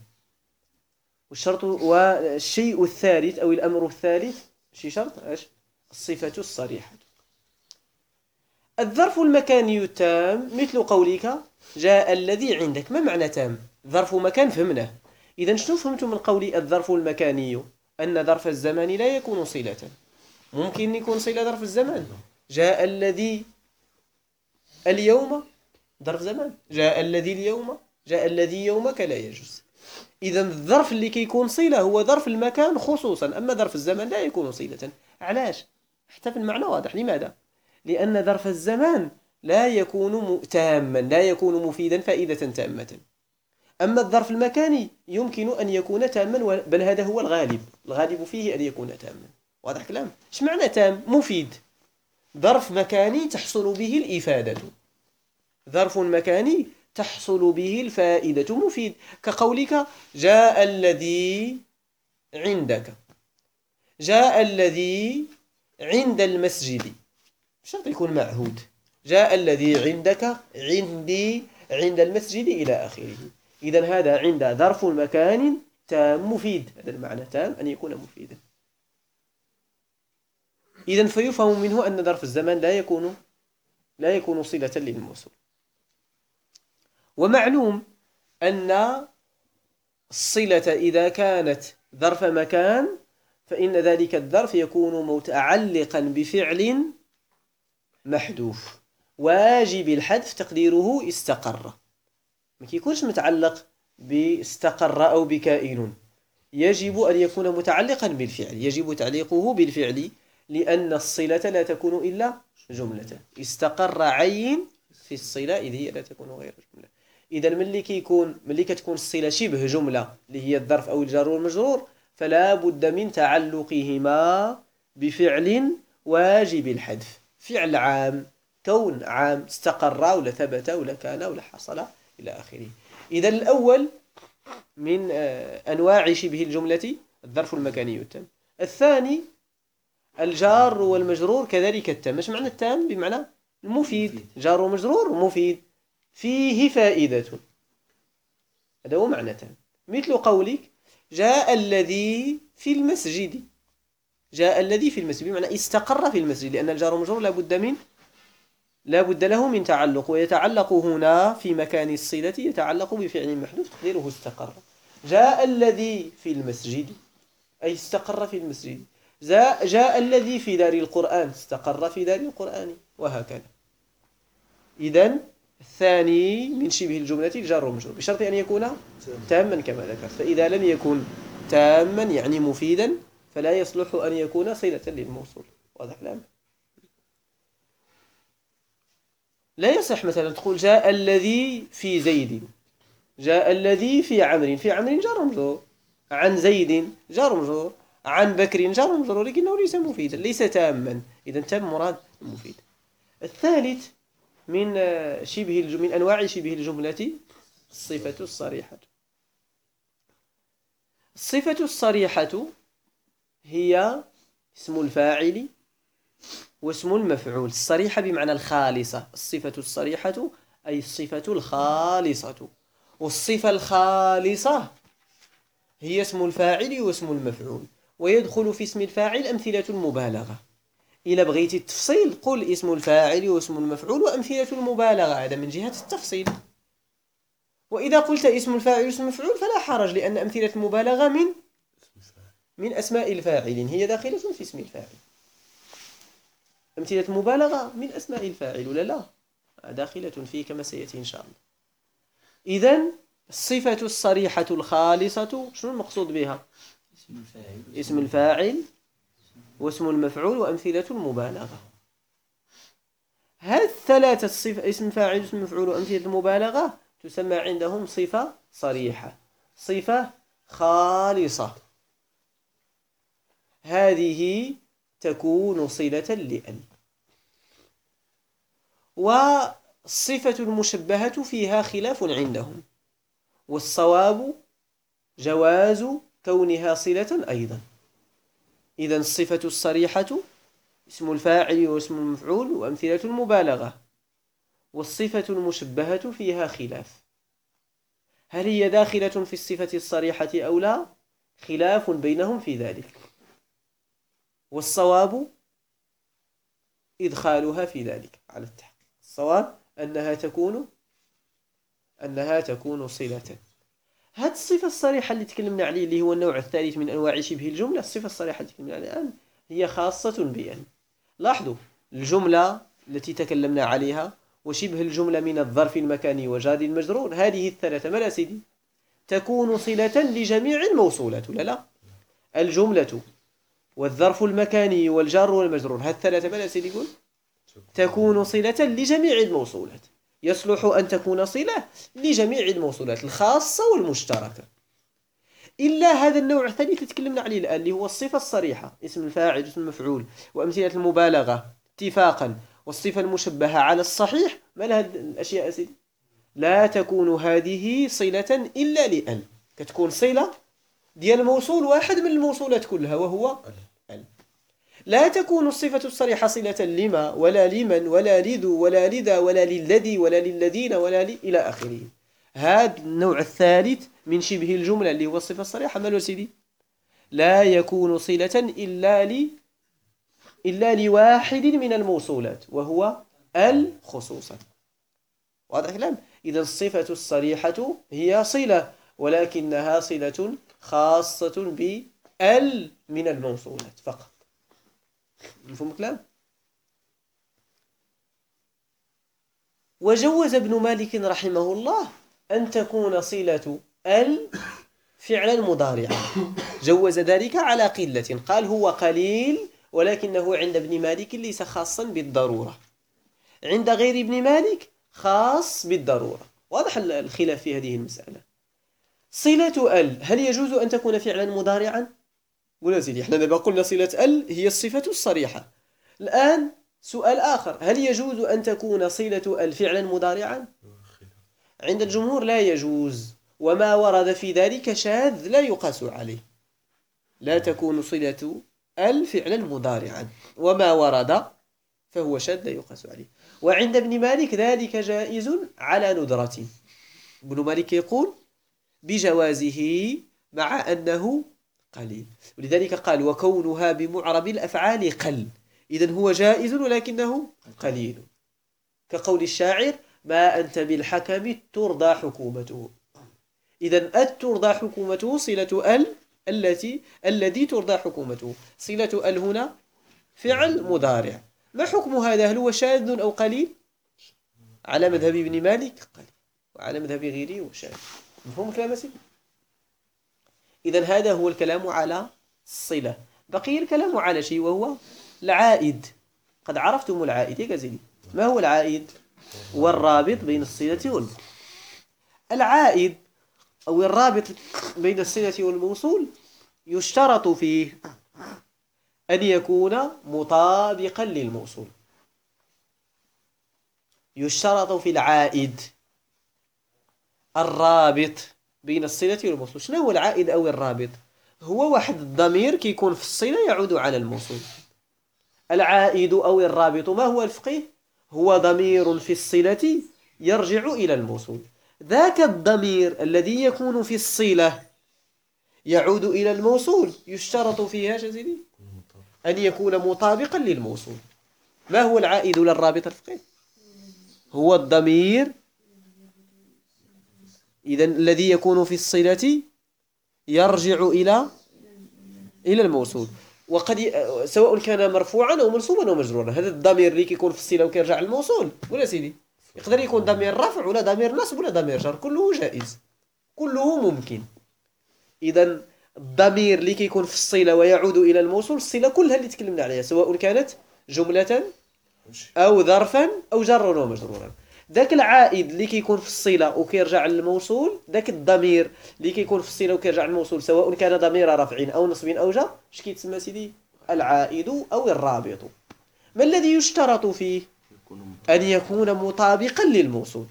والشيء الثالث أو الأمر الثالث شي شرط إيش؟ الصفة الصريحة. الظرف المكاني التام مثل قولك جاء الذي عندك. ما معنى تام؟ ظرف مكان فهمناه. إذا شنو فهمت من قولي الظرف المكاني؟ أن ظرف الزمان لا يكون صلة. ممكن يكون صلة ظرف الزمان. جاء الذي اليوم ظرف زمان، جاء الذي اليوم، جاء الذي يومك لا يجوز. إذا الظرف اللي كيكون صلة هو ظرف المكان خصوصا، أما ظرف الزمان لا يكون صلة. علاش؟ حتى في المعنى واضح. لماذا؟ لأن ظرف الزمان لا يكون تاما، لا يكون مفيدا فائدة تامة. أما الظرف المكاني يمكن أن يكون تاما، بل هذا هو الغالب، الغالب فيه أن يكون تاما. واضح كلام؟ ايش معنى تام؟ مفيد. ظرف مكاني تحصل به الإفادة، ظرف مكاني تحصل به الفائدة، مفيد. كقولك جاء الذي عندك، جاء الذي عند المسجد، بشرط يكون معهود. جاء الذي عندك، عندي، عند المسجد إلى آخره. إذا هذا عند ظرف مكان تام مفيد. هذا المعنى تام، أن يكون مفيدا. إذا فيفهم منه أن ظرف الزمان لا يكون صلة للموصول. ومعلوم أن الصلة إذا كانت ظرف مكان فإن ذلك الظرف يكون متعلقا بفعل محذوف واجب الحذف، تقديره استقر. ما كيكونش متعلق باستقر أو بكائن، يجب أن يكون متعلقا بالفعل، يجب تعليقه بالفعل، لأن الصلة لا تكون إلا جملة. استقر عين في الصلة إذ هي لا تكون غير جملة. إذا ملي كتكون الصلة شبه جملة اللي هي الظرف أو الجار والمجرور، فلا بد من تعلقهما بفعل واجب الحذف، فعل عام، كون عام، استقر ولا ثبت ولا كان ولا حصل إلى آخره. إذا الأول من أنواع شبه الجملة الظرف المكاني التام. الثاني الجار والمجرور كذلك التام. ايش معنى التام؟ بمعنى المفيد. جار ومجرور مفيد فيه فائدة، هذا هو معنى تام. مثل قولك جاء الذي في المسجد، جاء الذي في المسجد بمعنى استقر في المسجد، لأن الجار والمجرور لا بد له من تعلق، ويتعلق هنا في مكان الصلة يتعلق بفعل محذوف تقديره استقر. جاء الذي في المسجد أي استقر في المسجد. جاء الذي في دار القرآن، استقر في دار القرآن، وهكذا. إذن الثاني من شبه الجملة الجار والمجرور بشرط أن يكون تاما كما ذكرت. فإذا لم يكن تاما يعني مفيدا فلا يصلح أن يكون صلة للموصول. واضح الآن؟ لا يصح مثلا تقول جاء الذي في زيد، جاء الذي في عمرو، في عمرو جار ومجرور، عن زيد جار ومجرور، عن بكر جار ومجرور، لكنه ليس مفيدا، ليس تاما. إذا تام مراد مفيد. الثالث من أنواع شبه الجملة الصفة الصريحة. الصفة الصريحة هي اسم الفاعل واسم المفعول. الصريحة بمعنى الخالصة، الصفة الصريحة أي الصفة الخالصة، والصفة الخالصة هي اسم الفاعل واسم المفعول. ويدخل في اسم الفاعل أمثلة المبالغة. إذا بغيت التفصيل قل اسم الفاعل واسم المفعول وأمثلة المبالغة، هذا من جهة التفصيل. وإذا قلت اسم الفاعل واسم المفعول فلا حرج، لأن أمثلة المبالغة من أسماء الفاعل، هي داخلة في اسم الفاعل. أمثلة المبالغة من أسماء الفاعل ولا لا؟ داخلة فيه كما سيأتي إن شاء الله. إذن الصفة الصريحة الخالصة شنو المقصود بها؟ اسم الفاعل واسم المفعول وأمثلة المبالغة. هذه الثلاثة الصفة، اسم فاعل واسم مفعول وأمثلة المبالغة، تسمى عندهم صفة صريحة، صفة خالصة. هذه تكون صلة لأن. والصفة المشبهة فيها خلاف عندهم، والصواب جواز كونها صلة أيضا. إذن الصفة الصريحة اسم الفاعل واسم المفعول وأمثلة المبالغة، والصفة المشبهة فيها خلاف، هل هي داخلة في الصفة الصريحة أو لا؟ خلاف بينهم في ذلك، والصواب إدخالها في ذلك على التحقيق. الصواب أنها تكون صلة. هذه الصفة الصريحة اللي تكلمنا عليه اللي هو النوع الثالث من أنواع شبه الجملة، الصفة الصريحة اللي تكلمنا عليها الآن هي خاصة بأن. لاحظوا الجملة التي تكلمنا عليها وشبه الجملة من الظرف المكاني وجار المجرور، هذه الثلاثة ماذا سيدي؟ تكون صلة لجميع الموصولات ولا لا؟ الجملة والظرف المكاني والجار والمجرور، هذه الثلاثة ماذا سيدي يقول؟ تكون صلة لجميع الموصولات. يصلح أن تكون صلة لجميع الموصولات الخاصة والمشتركة، إلا هذا النوع الثاني اللي تكلمنا عليه الآن اللي هو الصفة الصريحة، اسم الفاعل اسم المفعول وأمثلة المبالغة اتفاقا، والصفة المشبهة على الصحيح. ما لها الأشياء سيدي؟ لا تكون هذه صلة إلا لأن، كتكون صلة ديال الموصول واحد من الموصولات كلها وهو ال. لا تكون الصفة الصريحة صلة لما ولا لمن ولا لذو ولا لذا ولا للذي ولا للذين ولا إلى آخره. هذا النوع الثالث من شبه الجملة اللي هو الصفة الصريحة مالو سيدي؟ لا يكون صلة إلا لواحد من الموصولات وهو ال خصوصا. واضح الكلام؟ إذا الصفة الصريحة هي صلة، ولكنها صلة خاصة بال من الموصولات فقط. مفهوم الكلام؟ وجوز ابن مالك رحمه الله أن تكون صلة ال فعلا مضارعا، جوز ذلك على قلة، قال هو قليل ولكنه عند ابن مالك ليس خاصا بالضرورة، عند غير ابن مالك خاص بالضرورة. واضح الخلاف في هذه المسألة. صلة ال هل يجوز أن تكون فعلا مضارعا؟ ولا سيدي احنا دابا قلنا صلة ال هي الصفة الصريحة. الآن سؤال آخر، هل يجوز أن تكون صلة ال فعلا مضارعا؟ عند الجمهور لا يجوز، وما ورد في ذلك شاذ لا يقاس عليه. لا تكون صلة ال فعلا مضارعا، وما ورد فهو شاذ لا يقاس عليه. وعند ابن مالك ذلك جائز على ندرة. ابن مالك يقول بجوازه مع أنه قليل، ولذلك قال وكونها بمعرب الأفعال قل، إذن هو جائز ولكنه قليل، كقول الشاعر ما أنت بالحكم ترضى حكومته. إذن ترضى حكومته صلة ال الذي ترضى حكومته، صلة ال هنا فعل مضارع. ما حكم هذا؟ هل هو شاذ أو قليل؟ على مذهب ابن مالك قليل، وعلى مذهب غيره وشاذ. مفهوم كلام سيدي؟ إذن هذا هو الكلام على الصلة. بقي الكلام على شيء وهو العائد. قد عرفتم العائد يا غزالي. ما هو العائد؟ هو الرابط بين الصلة والموصول. العائد أو الرابط بين الصلة والموصول يشترط فيه أن يكون مطابقا للموصول. يشترط في العائد الرابط بين الصلة والموصول. شنو هو العائد أو الرابط؟ هو واحد الضمير كيكون في الصلة يعود على الموصول. العائد أو الرابط ما هو الفقيه؟ هو ضمير في الصلة يرجع إلى الموصول. ذاك الضمير الذي يكون في الصلة يعود إلى الموصول يشترط فيها جزيلي أن يكون مطابقا للموصول. ما هو العائد للرابط الفقيه؟ هو الضمير إذن الذي يكون في الصلة يرجع إلى الموصول، وقد سواء كان مرفوعا أو منصوبا أو مجرورا. هذا الضمير اللي كيكون في الصلة وكيرجع للموصول ولا سيدي يقدر يكون ضمير رفع ولا ضمير نصب ولا ضمير جر، كله جائز، كله ممكن. إذن الضمير اللي كيكون في الصلة ويعود إلى الموصول، الصلة كلها اللي تكلمنا عليها سواء كانت جملة أو ظرفا أو جرا ومجرورا. ذاك العائد اللي كيكون في الصلة وكيرجع للموصول، ذاك الضمير اللي كيكون في الصلة وكيرجع للموصول سواء كان ضمير رفع أو نصب أو جر، اش كيتسمى سيدي؟ العائد أو الرابط. ما الذي يشترط فيه؟ أن يكون مطابقا للموصول.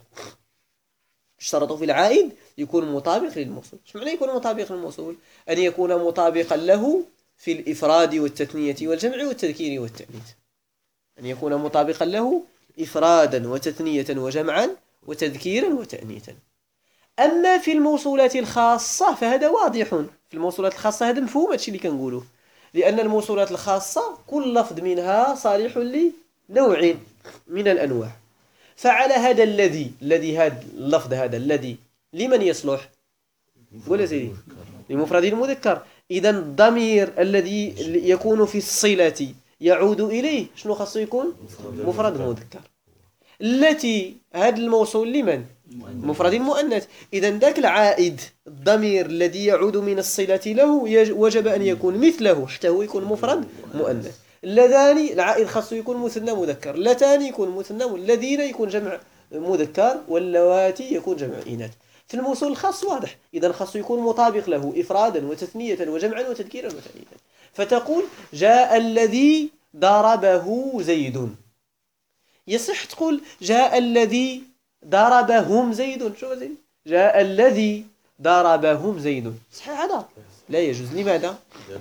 يشترط في العائد يكون مطابق للموصول. ايش معنى يكون مطابق للموصول؟ أن يكون مطابقا له في الإفراد والتثنية والجمع والتذكير والتأنيث. أن يكون مطابقا له إفرادا وتثنية وجمعا وتذكيرا وتأنيثا. أما في الموصولات الخاصة فهذا واضح. في الموصولات الخاصة هذا مفهوم هادشي اللي كنقوله، لأن الموصولات الخاصة كل لفظ منها صالح لنوع من الأنواع. فعلى هذا الذي هذا اللفظ هذا الذي لمن يصلح؟ ولا سيدي لمفرد المذكر. إذا الضمير الذي يكون في الصلة يعود إليه شنو خاصه يكون؟ مفرد مذكر. التي هذا الموصول لمن؟ مفرد مؤنث. إذا ذاك العائد الضمير الذي يعود من الصلة له وجب أن يكون مثله حتى هو يكون مفرد مؤنث. اللذان العائد خاصه يكون مثنى مذكر، اللتان يكون مثنى، الذين يكون جمع مذكر، واللواتي يكون جمع إناث. في الموصول الخاص واضح، إذا خاصه يكون مطابق له إفرادا وتثنية وجمعا وتذكيرا وتأنيثا. فتقول جاء الذي ضربه زيد. يصح تقول جاء الذي ضربهم زيد. شو زين؟ جاء الذي ضربهم زيد، صحيح هذا؟ لا يجوز. لماذا؟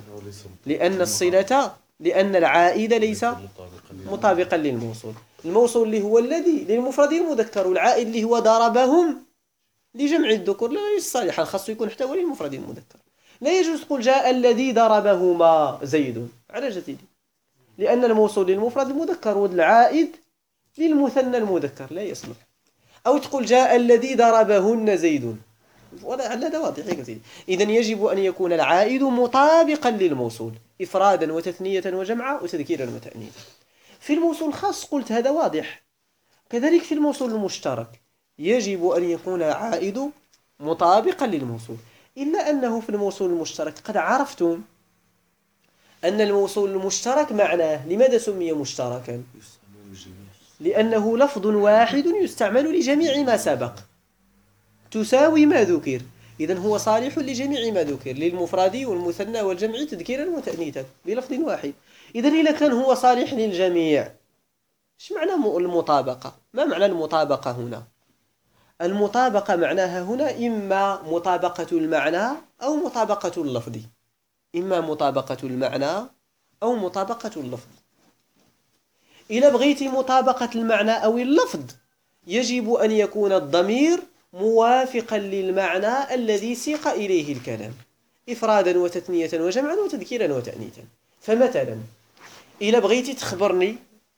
لأن العائد ليس مطابقا للموصول. الموصول اللي هو الذي للمفرد المذكر، والعائد اللي هو ضربهم لجمع الذكور لا يجوز صالحا، خاصه يكون حتى هو للمفرد المذكر. لا يجوز تقول جاء الذي ضربهما زيد. على جديد، لأن الموصول للمفرد المذكر والعائد للمثنى المذكر لا يصلح. أو تقول جاء الذي ضربهن زيد، هذا واضح. إذن يجب أن يكون العائد مطابقا للموصول إفرادا وتثنية وجمعا وتذكيرا وتأنيثا. في الموصول الخاص قلت هذا واضح. كذلك في الموصول المشترك يجب أن يكون العائد مطابقا للموصول، إلا أنه في الموصول المشترك قد عرفتم أن الموصول المشترك معناه لماذا سمي مشتركا؟ لأنه لفظ واحد يستعمل لجميع ما سبق، تساوي ما ذكر. إذن هو صالح لجميع ما ذكر، للمفرد والمثنى والجمع تذكيرا وتأنيثا بلفظ واحد. إذن إذا كان هو صالح للجميع، ايش معنى المطابقة؟ ما معنى المطابقة هنا؟ المطابقة معناها هنا إما مطابقة المعنى أو مطابقة اللفظ. إما مطابقة المعنى أو مطابقة اللفظ. إذا بغيت مطابقة المعنى أو اللفظ يجب أن يكون الضمير موافقا للمعنى الذي سيق إليه الكلام إفرادا وتثنية وجمعا وتذكيرا وتأنيثا. فمثلا إذا بغيت تخبرني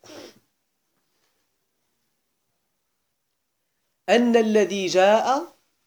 أن الذي جاء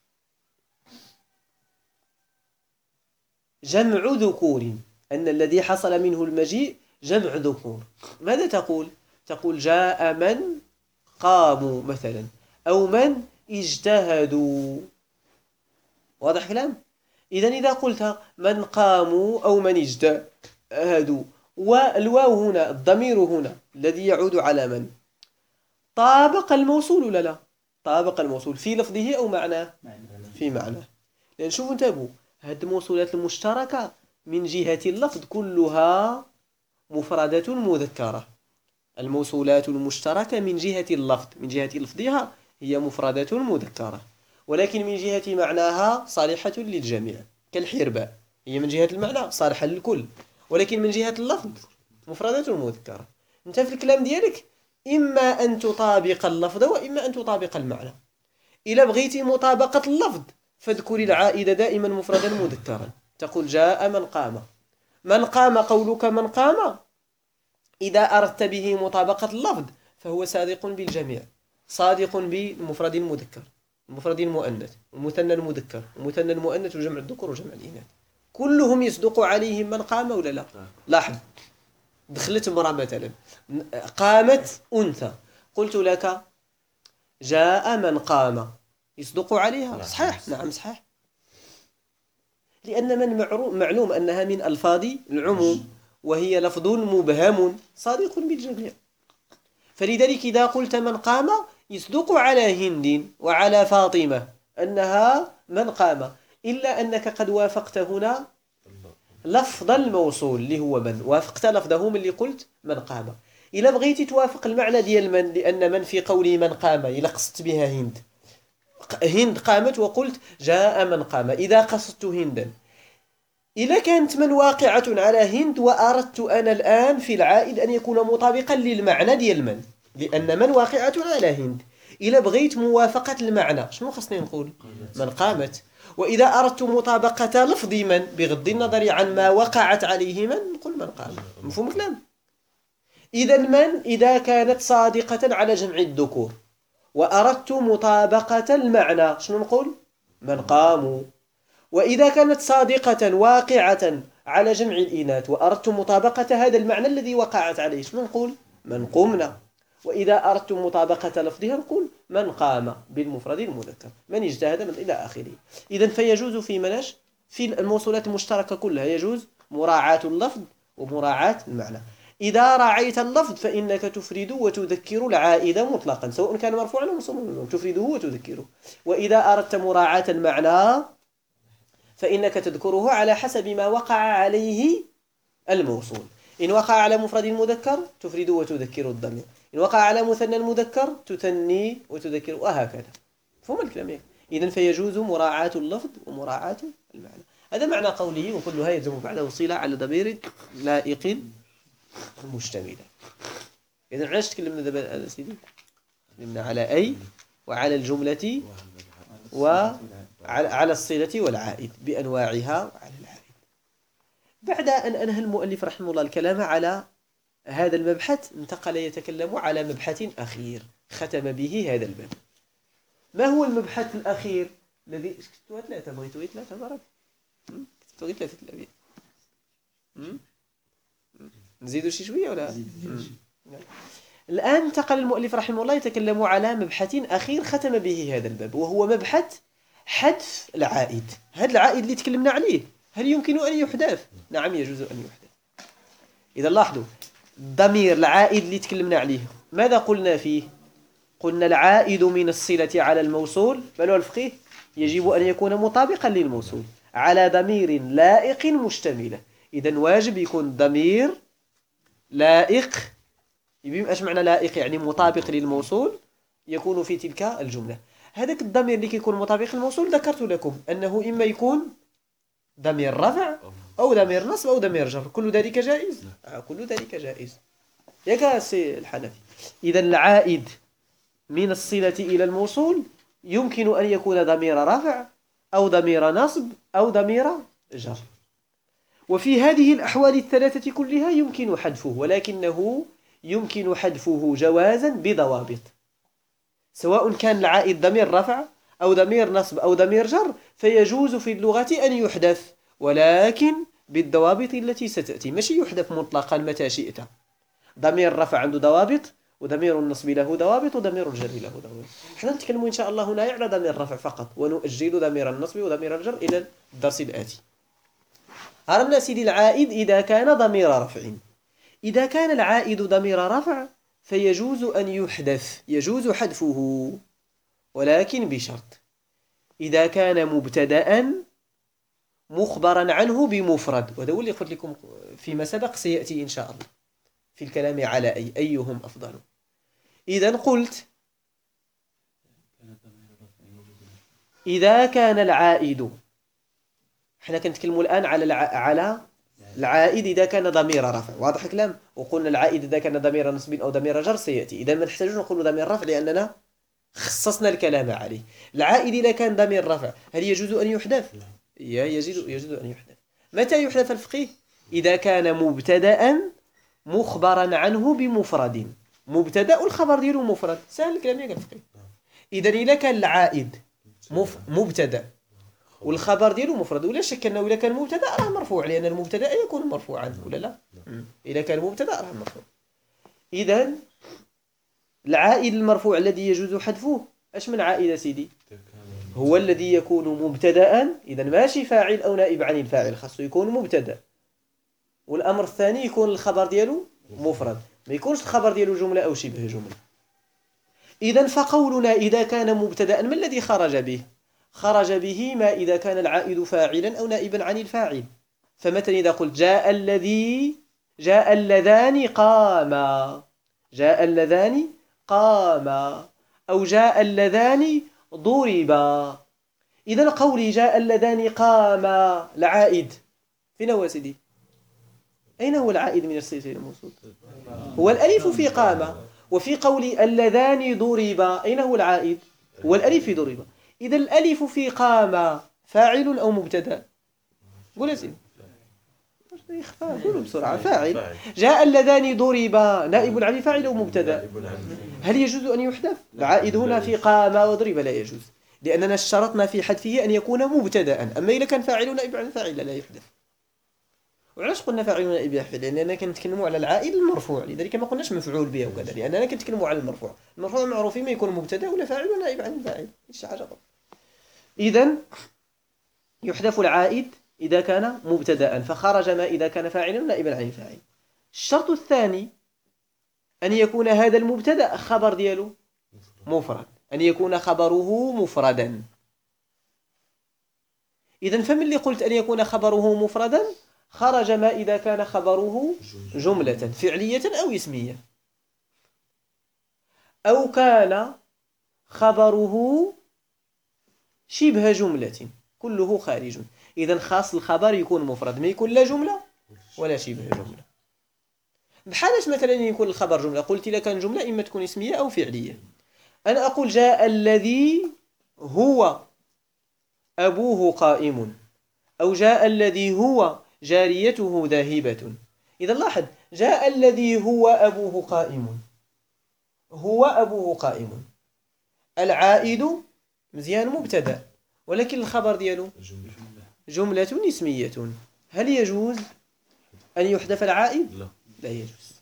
جمع ذكور، أن الذي حصل منه المجيء جمع ذكور، ماذا تقول؟ تقول جاء من قاموا مثلا، أو من اجتهدوا. واضح كلام؟ إذا قلت من قاموا أو من اجتهدوا، والواو هنا الضمير هنا الذي يعود على من، طابق الموصول ولا لا؟ طابق الموصول في لفظه أو معناه؟ في معناه. لأن شوفوا انتبهوا، هذه الموصولات المشتركة من جهة اللفظ كلها مفردة مذكرة. الموصولات المشتركة من جهة اللفظ، من جهة لفظها هي مفردة مذكرة، ولكن من جهة معناها صالحة للجميع. كالحرباء هي من جهة المعنى صالحة للكل، ولكن من جهة اللفظ مفردة مذكرة. أنت في الكلام ديالك إما أن تطابق اللفظ وإما أن تطابق المعنى. إلا بغيتي مطابقة اللفظ فاذكري العائد دائما مفردا مذكرا، تقول جاء من قام. من قام، قولك من قام إذا أردت به مطابقة اللفظ فهو صادق بالجميع، صادق بالمفرد المذكر، المفرد المؤنث، المثنى المذكر، المثنى المؤنث، وجمع الذكور وجمع الإناث، كلهم يصدق عليهم من قام ولا لا؟ لاحظ، دخلت امرأة مثلا، قامت أنثى، قلت لك جاء من قام، يصدق عليها؟ صحيح، نعم صحيح، لأن من معلوم أنها من ألفاظ العموم وهي لفظ مبهم صادق بالجميع. فلذلك إذا قلت من قام يصدق على هند وعلى فاطمة أنها من قام، إلا أنك قد وافقت هنا لفظ الموصول اللي هو من، وافقت لفظهم اللي قلت من قام. إلا بغيتي توافق المعنى ديال من، لأن من في قولي من قام إلا قصدت بها هند، هند قامت وقلت جاء من قام، إذا قصدت هندا، إذا كانت من واقعة على هند وأردت أنا الآن في العائد أن يكون مطابقا للمعنى ديال من، لأن من واقعة على هند، إذا بغيت موافقة المعنى شنو خصني نقول؟ من قامت. وإذا أردت مطابقة لفظ من بغض النظر عن ما وقعت عليه من، نقول من قام. مفهوم الكلام؟ إذا من إذا كانت صادقة على جمع الذكور وأردت مطابقة المعنى شنو نقول؟ من قاموا. وإذا كانت صادقة واقعة على جمع الإناث وأردت مطابقة هذا المعنى الذي وقعت عليه شنو نقول؟ من قمنا. وإذا أردت مطابقة لفظها نقول من قام بالمفرد المذكر، من اجتهد، من إلى آخره. إذن فيجوز في مناش في الموصولات المشتركة كلها يجوز مراعاة اللفظ ومراعاة المعنى. إذا راعيت اللفظ فإنك تفرد وتذكر العائد مطلقا سواء كان مرفوعا أو منصوبا، تفرده وتذكره. وإذا أردت مراعاة المعنى فإنك تذكره على حسب ما وقع عليه الموصول. إن وقع على مفرد المذكر تفرد وتذكر الضمير، إن وقع على مثنى المذكر تثني وتذكر، وهكذا. فهم الكلام. إذن فيجوز مراعاة اللفظ ومراعاة المعنى. هذا معنى قوله وكلها يلزم بعده صلة على ضمير لائق مشتمل. إذن علاش تكلمنا دابا سيدي؟ تكلمنا على أي وعلى الجملة وعلى الصلة والعائد بأنواعها وعلى العائد. بعد أن أنهى المؤلف رحمه الله الكلام على هذا المبحث انتقل يتكلم على مبحث أخير ختم به هذا الباب. ما هو المبحث الأخير الذي كتبتوها ثلاثة؟ بغيتوا ثلاثة مرات؟ كتبتوا غير ثلاثة الأبيات؟ نزيدوا شي شوية ولا؟ الآن انتقل المؤلف رحمه الله يتكلم على مبحث أخير ختم به هذا الباب، وهو مبحث حذف العائد. هذا العائد اللي تكلمنا عليه هل يمكن أن يحذف؟ نعم يجوز أن يحذف. إذا لاحظوا ضمير العائد اللي تكلمنا عليه ماذا قلنا فيه؟ قلنا العائد من الصلة على الموصول فلو الفقيه يجب أن يكون مطابقا للموصول على ضمير لائق مشتملة. إذا واجب يكون ضمير لائق. ايش معنى لائق؟ يعني مطابق للموصول يكون في تلك الجملة. هذاك الضمير اللي يكون مطابق للموصول ذكرت لكم أنه إما يكون ضمير رفع أو ضمير نصب أو ضمير جر، كل ذلك جائز. كل ذلك جائز يا سي الحنفي. إذا العائد من الصلة إلى الموصول يمكن أن يكون ضمير رفع أو ضمير نصب أو ضمير جر، وفي هذه الأحوال الثلاثة كلها يمكن حذفه، ولكنه يمكن حذفه جوازا بضوابط. سواء كان العائد ضمير رفع أو ضمير نصب أو ضمير جر فيجوز في اللغة أن يحذف، ولكن بالضوابط التي ستأتي. ماشي يحذف مطلقا متى شئت. ضمير رفع عنده ضوابط، وضمير النصب له ضوابط، وضمير الجر له ضوابط. احنا نتكلم إن شاء الله هنا على ضمير الرفع فقط، ونؤجل ضمير النصب وضمير الجر إلى الدرس الآتي. عرفنا سيدي العائد إذا كان ضمير رفع. إذا كان العائد ضمير رفع فيجوز أن يحذف، يجوز حذفه، ولكن بشرط إذا كان مبتدأ مخبرا عنه بمفرد، وهذا هو اللي قلت لكم فيما سبق سيأتي إن شاء الله في الكلام على أيهم أفضل. إذا قلت إذا كان العائد، احنا كنتكلموا الآن على العائد إذا كان ضمير رفع، واضح الكلام؟ وقلنا العائد إذا كان ضمير نصب أو ضمير جر سيأتي، إذا ما نحتاجون نقول ضمير رفع لأننا خصصنا الكلام عليه. العائد إذا كان ضمير رفع هل يجوز أن يحذف؟ يجوز أن يحذف. متى يحذف الفقيه؟ إذا كان مبتدأ مخبرا عنه بمفرد، مبتدأ الخبر ديالو مفرد، سهل الكلام يا الفقيه. إذا إذا كان العائد مبتدأ والخبر ديالو مفرد، ولا شك أنه إذا كان مبتدأ راه مرفوع، لأن المبتدأ يكون مرفوعا ولا لا؟ إذا كان مبتدأ راه مرفوع. إذا العائد المرفوع الذي يجوز حذفه اش من عائد سيدي؟ هو الذي يكون مبتدأ، إذا ماشي فاعل أو نائب عن الفاعل، خاصه يكون مبتدأ. والأمر الثاني يكون الخبر ديالو مفرد، ما يكونش الخبر ديالو جملة أو شبه جملة. إذا فقولنا إذا كان مبتدأ ما الذي خرج به؟ خرج به ما إذا كان العائد فاعلا أو نائبا عن الفاعل. فمثلا إذا قلت جاء اللذان قاما، جاء اللذان قاما، أو جاء اللذان ضربا. إذا قولي جاء اللذان قاما العائد فين هو سيدي؟ أين هو العائد من الصيغة الموصول؟ هو الألف في قاما. وفي قولي اللذان ضربا أين هو العائد؟ هو الألف في ضربا. إذا الألف في قاما فاعل أو مبتدأ؟ قول يا سيدي. قولوا بسرعة. فاعل. جاء اللذان ضربا نائب عن فاعل أو مبتدأ؟ هل يجوز أن يحذف؟ العائد هنا في قاما وضرب لا يجوز، لأننا اشترطنا في حذفه أن يكون مبتدأ. أما إذا كان فاعل نائب عن فاعل لا يحذف. وعلاش قلنا فاعل نائب عن فاعل؟ لأننا كنتكلموا على العائد المرفوع، لذلك ما قلناش مفعول به وكذا، لأننا كنتكلموا على المرفوع. المرفوع معروف ما يكون مبتدأ ولا فاعل ولا نائب عن الفاعل، شي حاجة أخرى. إذا يحذف العائد إذا كان مبتدأ، فخرج ما إذا كان فاعلا نائبا عن الفاعل. الشرط الثاني أن يكون هذا المبتدأ خبر ديالو مفرد، أن يكون خبره مفردا. إذا فمن اللي قلت أن يكون خبره مفردا خرج ما إذا كان خبره جملة فعلية أو اسمية، أو كان خبره شبه جملة، كله خارج. إذا خاص الخبر يكون مفرد، ما يكون لا جملة ولا شبه جملة. بحالش مثلا يكون الخبر جملة، قلت لك كان جملة إما تكون اسمية أو فعلية. أنا أقول جاء الذي هو أبوه قائم، أو جاء الذي هو جاريته ذاهبة. إذا لاحظ جاء الذي هو أبوه قائم، هو أبوه قائم، العائد مزيان مبتدأ، ولكن الخبر ديالو جملة اسمية. هل يجوز أن يحذف العائد؟ لا يجوز.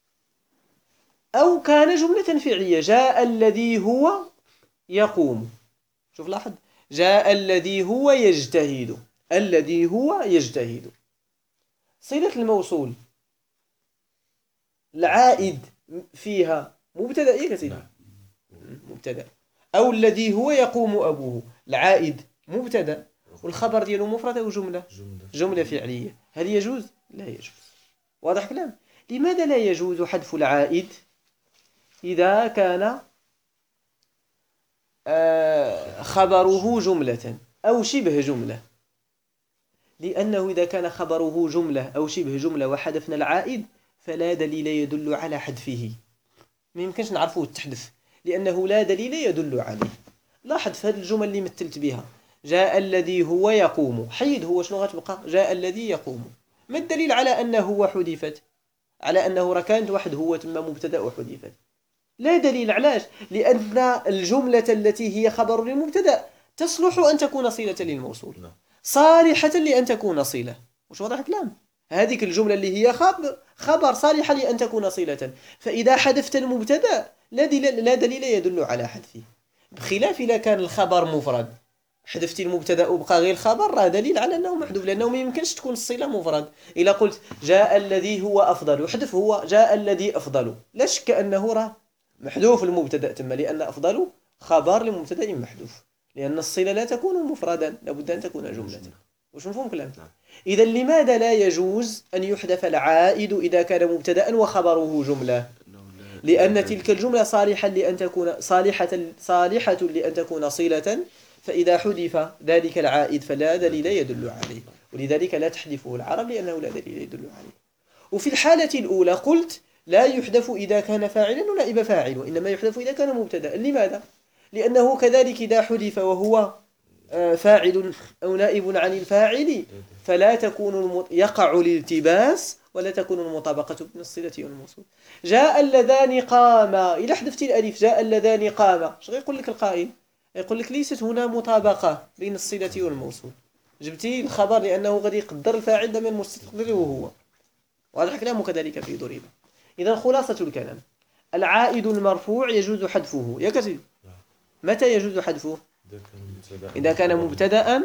أو كان جملة فعلية، جاء الذي هو يقوم، شوف لاحظ جاء الذي هو يجتهد، الذي هو يجتهد. صلة الموصول العائد فيها مبتدأ يا سيدي، مبتدأ. أو الذي هو يقوم أبوه العائد مبتدأ والخبر ديالو مفرد أو جملة فعلية. هل يجوز؟ لا يجوز. واضح كلام؟ لماذا لا يجوز حذف العائد إذا كان خبره جملة أو شبه جملة؟ لأنه إذا كان خبره جملة أو شبه جملة وحذفنا العائد فلا دليل يدل على حذفه، ما يمكنش نعرفه التحذف لأنه لا دليل يدل عليه. لاحظ في هذه الجمل اللي مثلت بها جاء الذي هو يقوم، حيد هو شنو غتبقى؟ جاء الذي يقوم. ما الدليل على أنه هو حذفت؟ على أنه ركانت واحد هو تم مبتدأ وحذفت؟ لا دليل. علاش؟ لأن الجملة التي هي خبر للمبتدأ تصلح أن تكون صلة للموصول، صالحة لأن تكون صلة. وش واضح الكلام؟ هذه الجملة اللي هي خبر صالحة لأن تكون صلة، فإذا حذفت المبتدأ لا دليل يدل على حذفه. بخلاف إذا كان الخبر مفرد، حذفتي المبتدأ وبقى غير الخبر راه دليل على أنه محذوف، لأنه ما يمكنش تكون الصلة مفرد. إذا قلت جاء الذي هو أفضل وحذف هو جاء الذي أفضل، لا شك أنه راه محذوف المبتدأ تم، لأن أفضل خبر لمبتدأ محذوف، لأن الصلة لا تكون مفردا، لابد أن تكون جملة. وش مفهوم كلام؟ إذا لماذا لا يجوز أن يحذف العائد إذا كان مبتدأ وخبره جملة؟ لأن تلك الجملة صالحة لأن تكون صالحة لأن تكون صلة، فإذا حذف ذلك العائد فلا دليل يدل عليه. ولذلك لا تحذفه العرب لأنه لا دليل يدل عليه. وفي الحالة الأولى قلت لا يحذف إذا كان فاعلا ونائب فاعل، وإنما يحذف إذا كان مبتدأ. لماذا؟ لأنه كذلك إذا حذف وهو فاعل أو نائب عن الفاعل فلا تكون يقع الالتباس ولا تكون المطابقة بين الصلة والموصول. جاء اللذان قاما، إذا حذفت الألف جاء اللذان قاما، شو يقول لك القائل؟ يقول لك ليست هنا مطابقة بين الصلة والموصول، جبتي الخبر لأنه غادي يقدر الفاعل ضمير مستتر وهو، واضح كلامه كذلك في ضريبة. إذا خلاصة الكلام، العائد المرفوع يجوز حذفه يا كثير. متى يجوز حذفه؟ إذا كان مبتدأ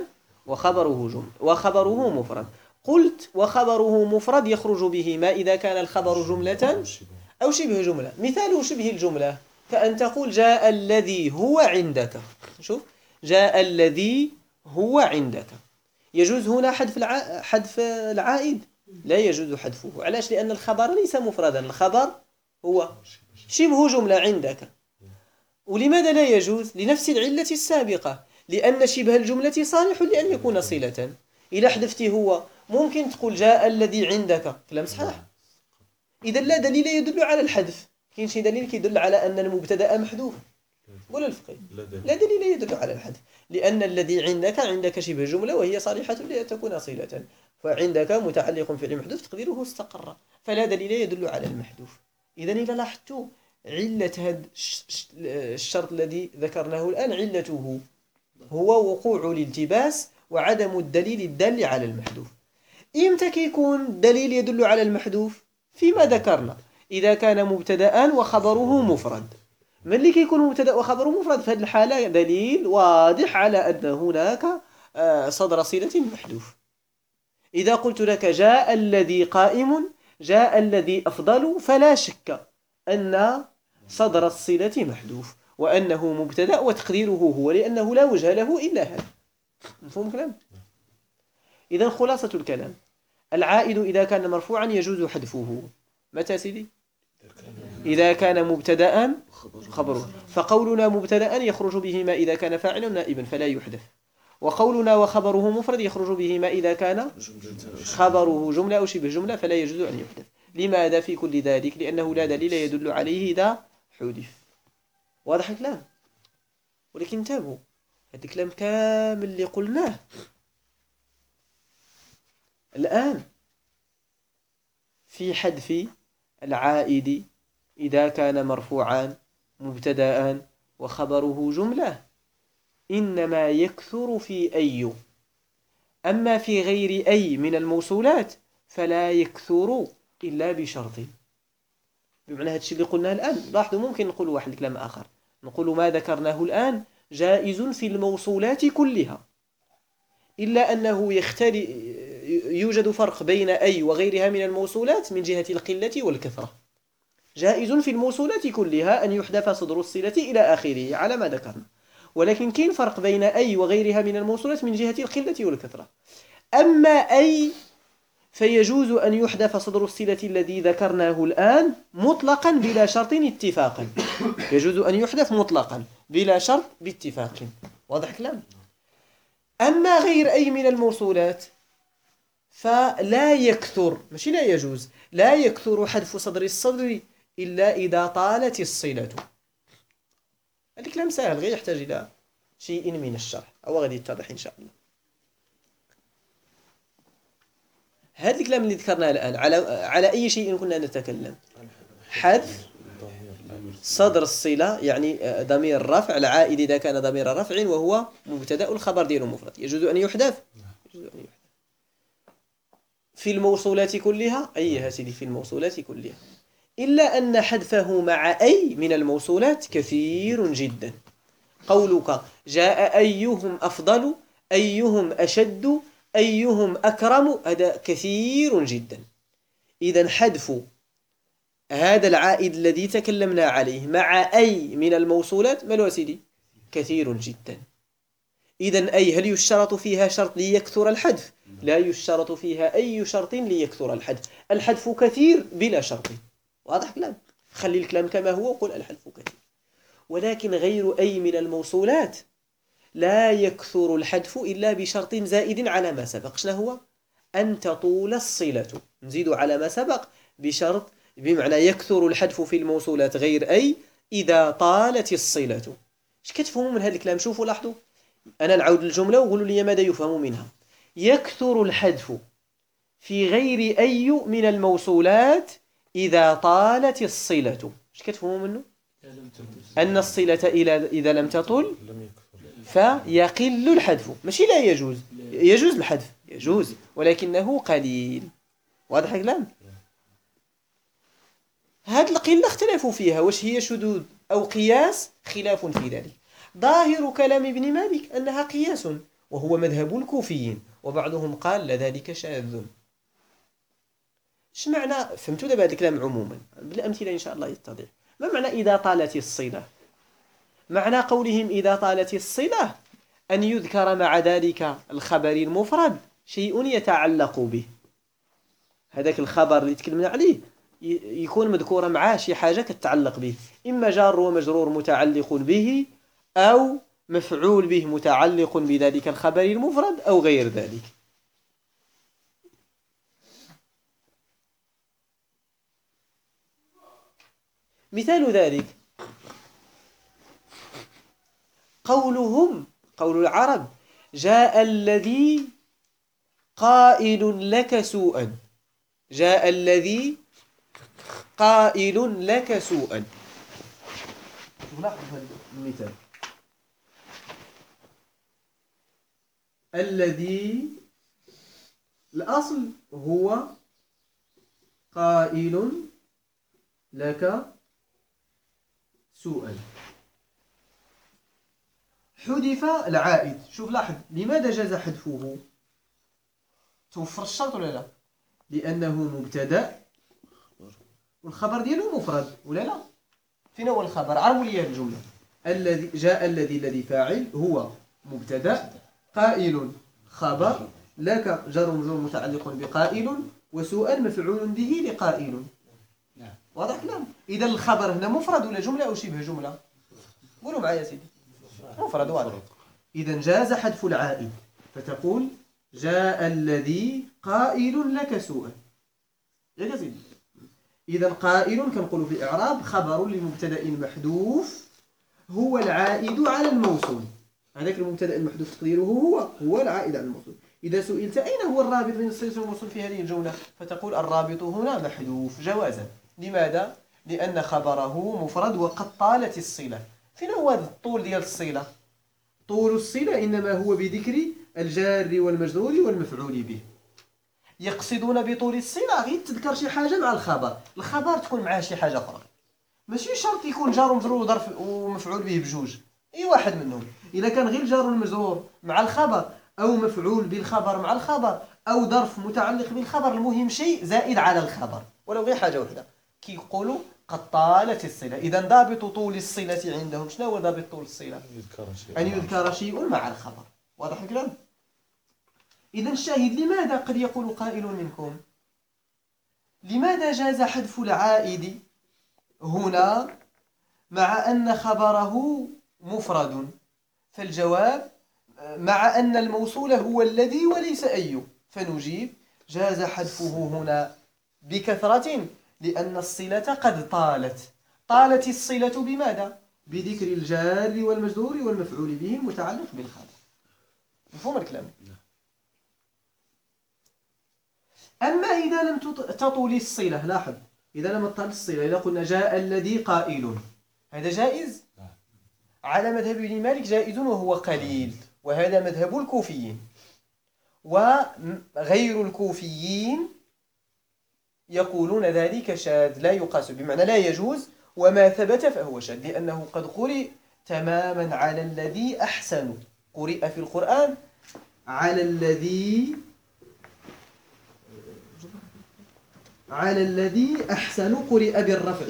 وخبره مفرد. قلت وخبره مفرد يخرج به ما إذا كان الخبر جملة أو شبه جملة. مثال شبه الجملة كأن تقول جاء الذي هو عندك. شوف، جاء الذي هو عندك. يجوز هنا حذف العائد؟ لا يجوز حذفه. علاش؟ لأن الخبر ليس مفردا، الخبر هو شبه جملة عندك. ولماذا لا يجوز؟ لنفس العلة السابقة، لأن شبه الجملة صالح لأن يكون صلة. إذا حذفت هو ممكن تقول جاء الذي عندك، كلام صحيح. إذا لا دليل يدل على الحذف. كاين شي دليل يدل على أن المبتدأ محذوف؟ ولا الفقيه لا دليل يدل على الحذف، لأن الذي عندك شبه جملة وهي صالحة لتكون صلة، فعندك متعلق فعل محذوف تقديره استقر، فلا دليل يدل على المحذوف. إذا إذا لاحظتوا علة هذا الشرط الذي ذكرناه الآن، علته هو وقوع الالتباس وعدم الدليل الدال على المحذوف. إمتى كيكون دليل يدل على المحذوف؟ فيما ذكرنا، إذا كان مبتدأ وخبره مفرد. من اللي كيكون مبتدأ وخبره مفرد في هذه الحالة دليل واضح على أن هناك صدر صلة محذوف. إذا قلت لك جاء الذي قائم، جاء الذي أفضل، فلا شك أن صدر الصلة محذوف وأنه مبتدأ وتقديره هو، لأنه لا وجه له إلا هذا. مفهوم الكلام؟ إذا خلاصة الكلام، العائد إذا كان مرفوعا يجوز حذفه. متى سيدي؟ إذا كان مبتدأ خبره. فقولنا مبتدأ يخرج به ما إذا كان فاعلا نائبا فلا يحذف، وقولنا وخبره مفرد يخرج به ما إذا كان خبره جملة أو شبه جملة فلا يجوز أن يحذف. لماذا في كل ذلك؟ لأنه لا دليل يدل عليه إذا حذف. واضح الكلام؟ ولكن انتبهوا، هذا الكلام كامل اللي قلناه الآن في حذف العائد إذا كان مرفوعا مبتدأ وخبره جملة إنما يكثر في أي، أما في غير أي من الموصولات فلا يكثر إلا بشرط. بمعنى هذا الشيء اللي قلناه الآن، لاحظوا ممكن نقول واحد الكلام آخر، نقول ما ذكرناه الآن جائز في الموصولات كلها، إلا أنه يوجد فرق بين أي وغيرها من الموصولات من جهة القلة والكثرة. جائز في الموصولات كلها أن يحذف صدر الصلة إلى آخره على ما ذكرنا، ولكن كاين فرق بين أي وغيرها من الموصولات من جهة القلة والكثرة. أما أي فيجوز أن يحذف صدر الصلة الذي ذكرناه الآن مطلقا بلا شرط اتفاقا. يجوز أن يحذف مطلقا بلا شرط باتفاق. واضح كلام؟ أما غير أي من الموصولات فلا يكثر، ماشي لا يجوز، لا يكثر حذف صدر الصدر إلا إذا طالت الصلة. هذا الكلام سهل، غير يحتاج إلى شيء من الشرح أو غادي يتضح إن شاء الله. هذا الكلام اللي ذكرناه الآن على أي شيء كنا نتكلم؟ حذف صدر الصلة، يعني ضمير الرفع، العائد إذا كان ضمير رفع وهو مبتدأ الخبر دياله مفرد يجوز أن يحذف. في الموصولات كلها، أيها سيدي في الموصولات كلها، إلا أن حذفه مع أي من الموصولات كثير جدا. قولك جاء أيهم أفضل، أيهم أشد، أيهم أكرم، هذا كثير جدا. إذن حذف هذا العائد الذي تكلمنا عليه مع أي من الموصولات ما له سيدي؟ كثير جدا. إذن أي هل يشترط فيها شرط ليكثر الحذف؟ لا يشترط فيها أي شرط ليكثر الحذف. الحذف كثير بلا شرط. واضح كلام؟ خلي الكلام كما هو وقل الحذف كثير. ولكن غير أي من الموصولات لا يكثر الحذف إلا بشرط زائد على ما سبق. شنو هو؟ أن تطول الصلة، نزيد على ما سبق بشرط، بمعنى يكثر الحذف في الموصولات غير أي إذا طالت الصلة. اش كتفهموا من هذا الكلام؟ شوفوا لاحظوا، أنا نعود الجملة وقولوا لي ماذا يفهم منها. يكثر الحذف في غير أي من الموصولات إذا طالت الصلة. اش كتفهموا منه؟ أن الصلة إذا لم تطل فيقل الحذف، ماشي لا يجوز، يجوز الحذف يجوز ولكنه قليل. واضح الكلام؟ هذه القلة اختلفوا فيها، واش هي شذوذ أو قياس؟ خلاف في ذلك. ظاهر كلام ابن مالك أنها قياس، وهو مذهب الكوفيين، وبعضهم قال لذلك شاذ. ايش معنى؟ فهمتوا دابا هذا الكلام عموما بالأمثلة إن شاء الله يتضح. ما معنى إذا طالت الصلة؟ معنى قولهم إذا طالت الصلة أن يذكر مع ذلك الخبر المفرد شيء يتعلق به. هذاك الخبر اللي تكلمنا عليه يكون مذكورا معاه شي حاجة كتتعلق به، إما جار ومجرور متعلق به، أو مفعول به متعلق بذلك الخبر المفرد، أو غير ذلك. مثال ذلك قولهم، قول العرب: جاء الذي قائل لك سوءا. جاء الذي قائل لك سوءا. نلاحظ هذا المثال: الذي الأصل هو قائل لك سوءا، حذف العائد. شوف لاحظ، لماذا جاز حذفه؟ توفر الشرط ولا لا؟ لأنه مبتدأ والخبر ديالو مفرد ولا لا؟ فين هو الخبر؟ عرفوا لي الجملة: الذي جاء الذي فاعل هو مبتدأ، قائل خبر، لك جر ومجرور متعلق بقائل، وسوءا مفعول به لقائل. واضح كلام؟ إذا الخبر هنا مفرد ولا جملة أو شبه جملة؟ قولوا معايا يا سيدي. مفرد. واضح. إذا جاز حذف العائد، فتقول: جاء الذي قائل لك سوءا. يا سيدي، إذا قائل كنقولوا في إعراب خبر لمبتدأ محذوف هو العائد على الموصول. هذاك المبتدأ المحذوف تقديره هو العائد على الموصول. إذا سئلت أين هو الرابط بين الصلة والموصول في هذه الجملة، فتقول: الرابط هنا محذوف جوازا. لماذا؟ لأن خبره مفرد وقد طالت الصلة. فين هو الطول ديال الصلة؟ طول الصلة إنما هو بذكر الجار والمجرور والمفعول به. يقصدون بطول الصلة غير تذكر شي حاجة مع الخبر تكون معاه شي حاجة أخرى. ماشي شرط يكون جار ومجرور وظرف ومفعول به بجوج، أي واحد منهم. إذا كان غير جار والمجرور مع الخبر، أو مفعول بالخبر مع الخبر، أو ظرف متعلق بالخبر، المهم شيء زائد على الخبر ولو غير حاجة واحدة، كي يقولوا قد طالت الصلة. إذا ضابط طول الصلة عندهم شنو هو ضابط طول الصلة؟ أن يذكر شيء مع الخبر. واضح الكلام؟ إذا الشاهد: لماذا قد يقول قائل منكم لماذا جاز حذف العائد هنا مع أن خبره مفرد؟ فالجواب: مع أن الموصول هو الذي وليس أي. فنجيب: جاز حذفه هنا بكثرة لأن الصلة قد طالت الصلة بماذا؟ بذكر الجار والمجرور والمفعول به المتعلق بالخبر. مفهوم الكلام؟ أما إذا لم تطول الصلة، لاحظ، إذا لم تطول الصلة، إذا قلنا جاء الذي قائل، هذا جائز على مذهب ابن مالك، جائز وهو قليل، وهذا مذهب الكوفيين. وغير الكوفيين يقولون ذلك شاذ لا يقاس، بمعنى لا يجوز، وما ثبت فهو شاذ، لأنه قد قرئ تماما على الذي أحسن. قرئ في القرآن على الذي أحسن، قرئ بالرفع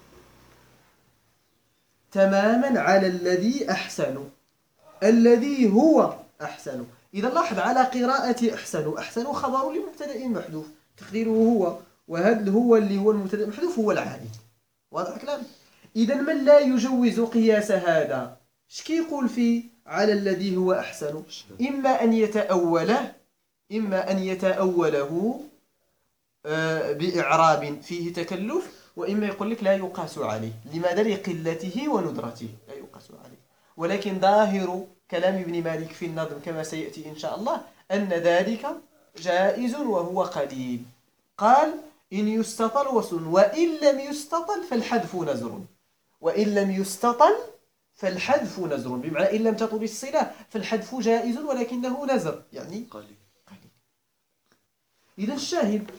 تماما على الذي أحسن، الذي هو أحسن. إذا لاحظ على قراءة أحسن خبر لمبتدأ محذوف تقديره هو، وهذا هو اللي هو المبتدأ المحذوف هو العائد. واضح الكلام؟ إذا من لا يجوز قياس هذا اش كيقول فيه على الذي هو أحسن؟ إما أن يتأوله إما أن يتأوله بإعراب فيه تكلف، وإما يقول لك لا يقاس عليه. لماذا؟ لقلته وندرته لا يقاس عليه. ولكن ظاهر كلام ابن مالك في النظم كما سيأتي إن شاء الله أن ذلك جائز وهو قليل. قال إن يستطل وصل، وإن لم يستطل فالحذف نزر. وإن لم يستطل فالحذف نزر، بمعنى إن لم تطل الصلة فالحذف جائز ولكنه نزر، يعني قليل. إذا الشاهد،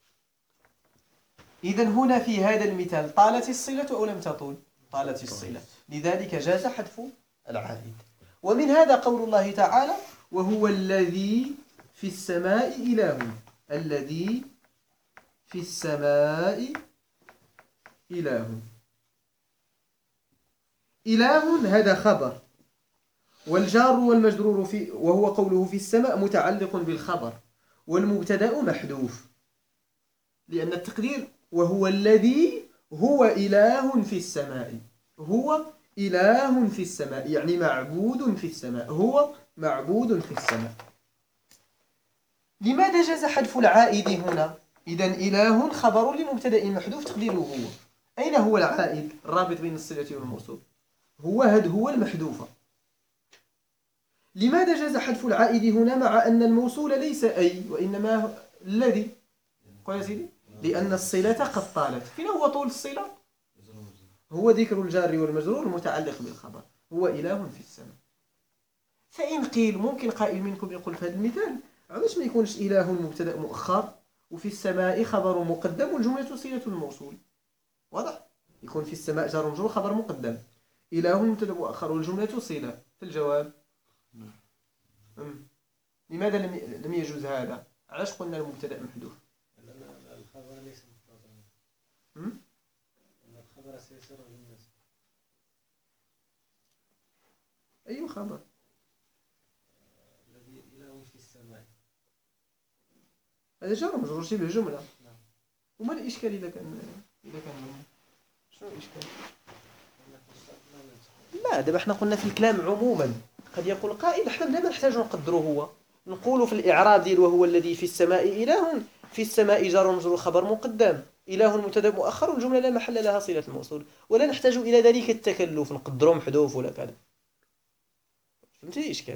إذا هنا في هذا المثال طالت الصلة أو لم تطول؟ طالت الصلة، لذلك جاز حذف العائد. ومن هذا قول الله تعالى وهو الذي في السماء إله. الذي في السماء إله. إله هذا خبر، والجار والمجرور في وهو قوله في السماء متعلق بالخبر، والمبتدأ محذوف، لأن التقدير وهو الذي هو إله في السماء. هو إله في السماء يعني معبود في السماء، هو معبود في السماء. لماذا جاز حذف العائد هنا؟ إذن إله خبر لمبتدأ محذوف تقديره هو. أين هو العائد؟ الرابط بين الصلة والموصول هو المحذوفة. لماذا جاز حذف العائد هنا مع أن الموصول ليس أي وإنما الذي؟ قل يا سيدي لأن الصلة قد طالت. فين هو طول الصلة؟ هو ذكر الجار والمجرور المتعلق بالخبر، هو إله في السماء. فإن قيل ممكن قائل منكم يقول في هذا المثال علاش ما يكونش إله مبتدأ مؤخر وفي السماء خبر مقدم والجملة صلة الموصول؟ واضح؟ يكون في السماء جار ومجرور خبر مقدم، إله مبتدأ مؤخر والجملة صلة. في الجواب لماذا لم يجوز هذا؟ علاش قلنا المبتدأ محذوف؟ الخبر ليس مفردا. الخبر سيسر بالنسبة. أي خبر؟ الذي إله في السماء. هذا جار مجرور شبه جملة. نعم. وما الإشكال إذا كان شنو الإشكال؟ لا دابا احنا قلنا في الكلام عموما. قد يقول قائل احنا لا نحتاج نقدره، هو نقول في الإعراب ديال وهو الذي في السماء إله، في السماء جار ومجرور خبر مقدم، إله مبتدأ مؤخر والجملة لا محل لها صلة الموصول، ولا نحتاج إلى ذلك التكلف نقدره محذوف ولا كذا. فهمتي الإشكال؟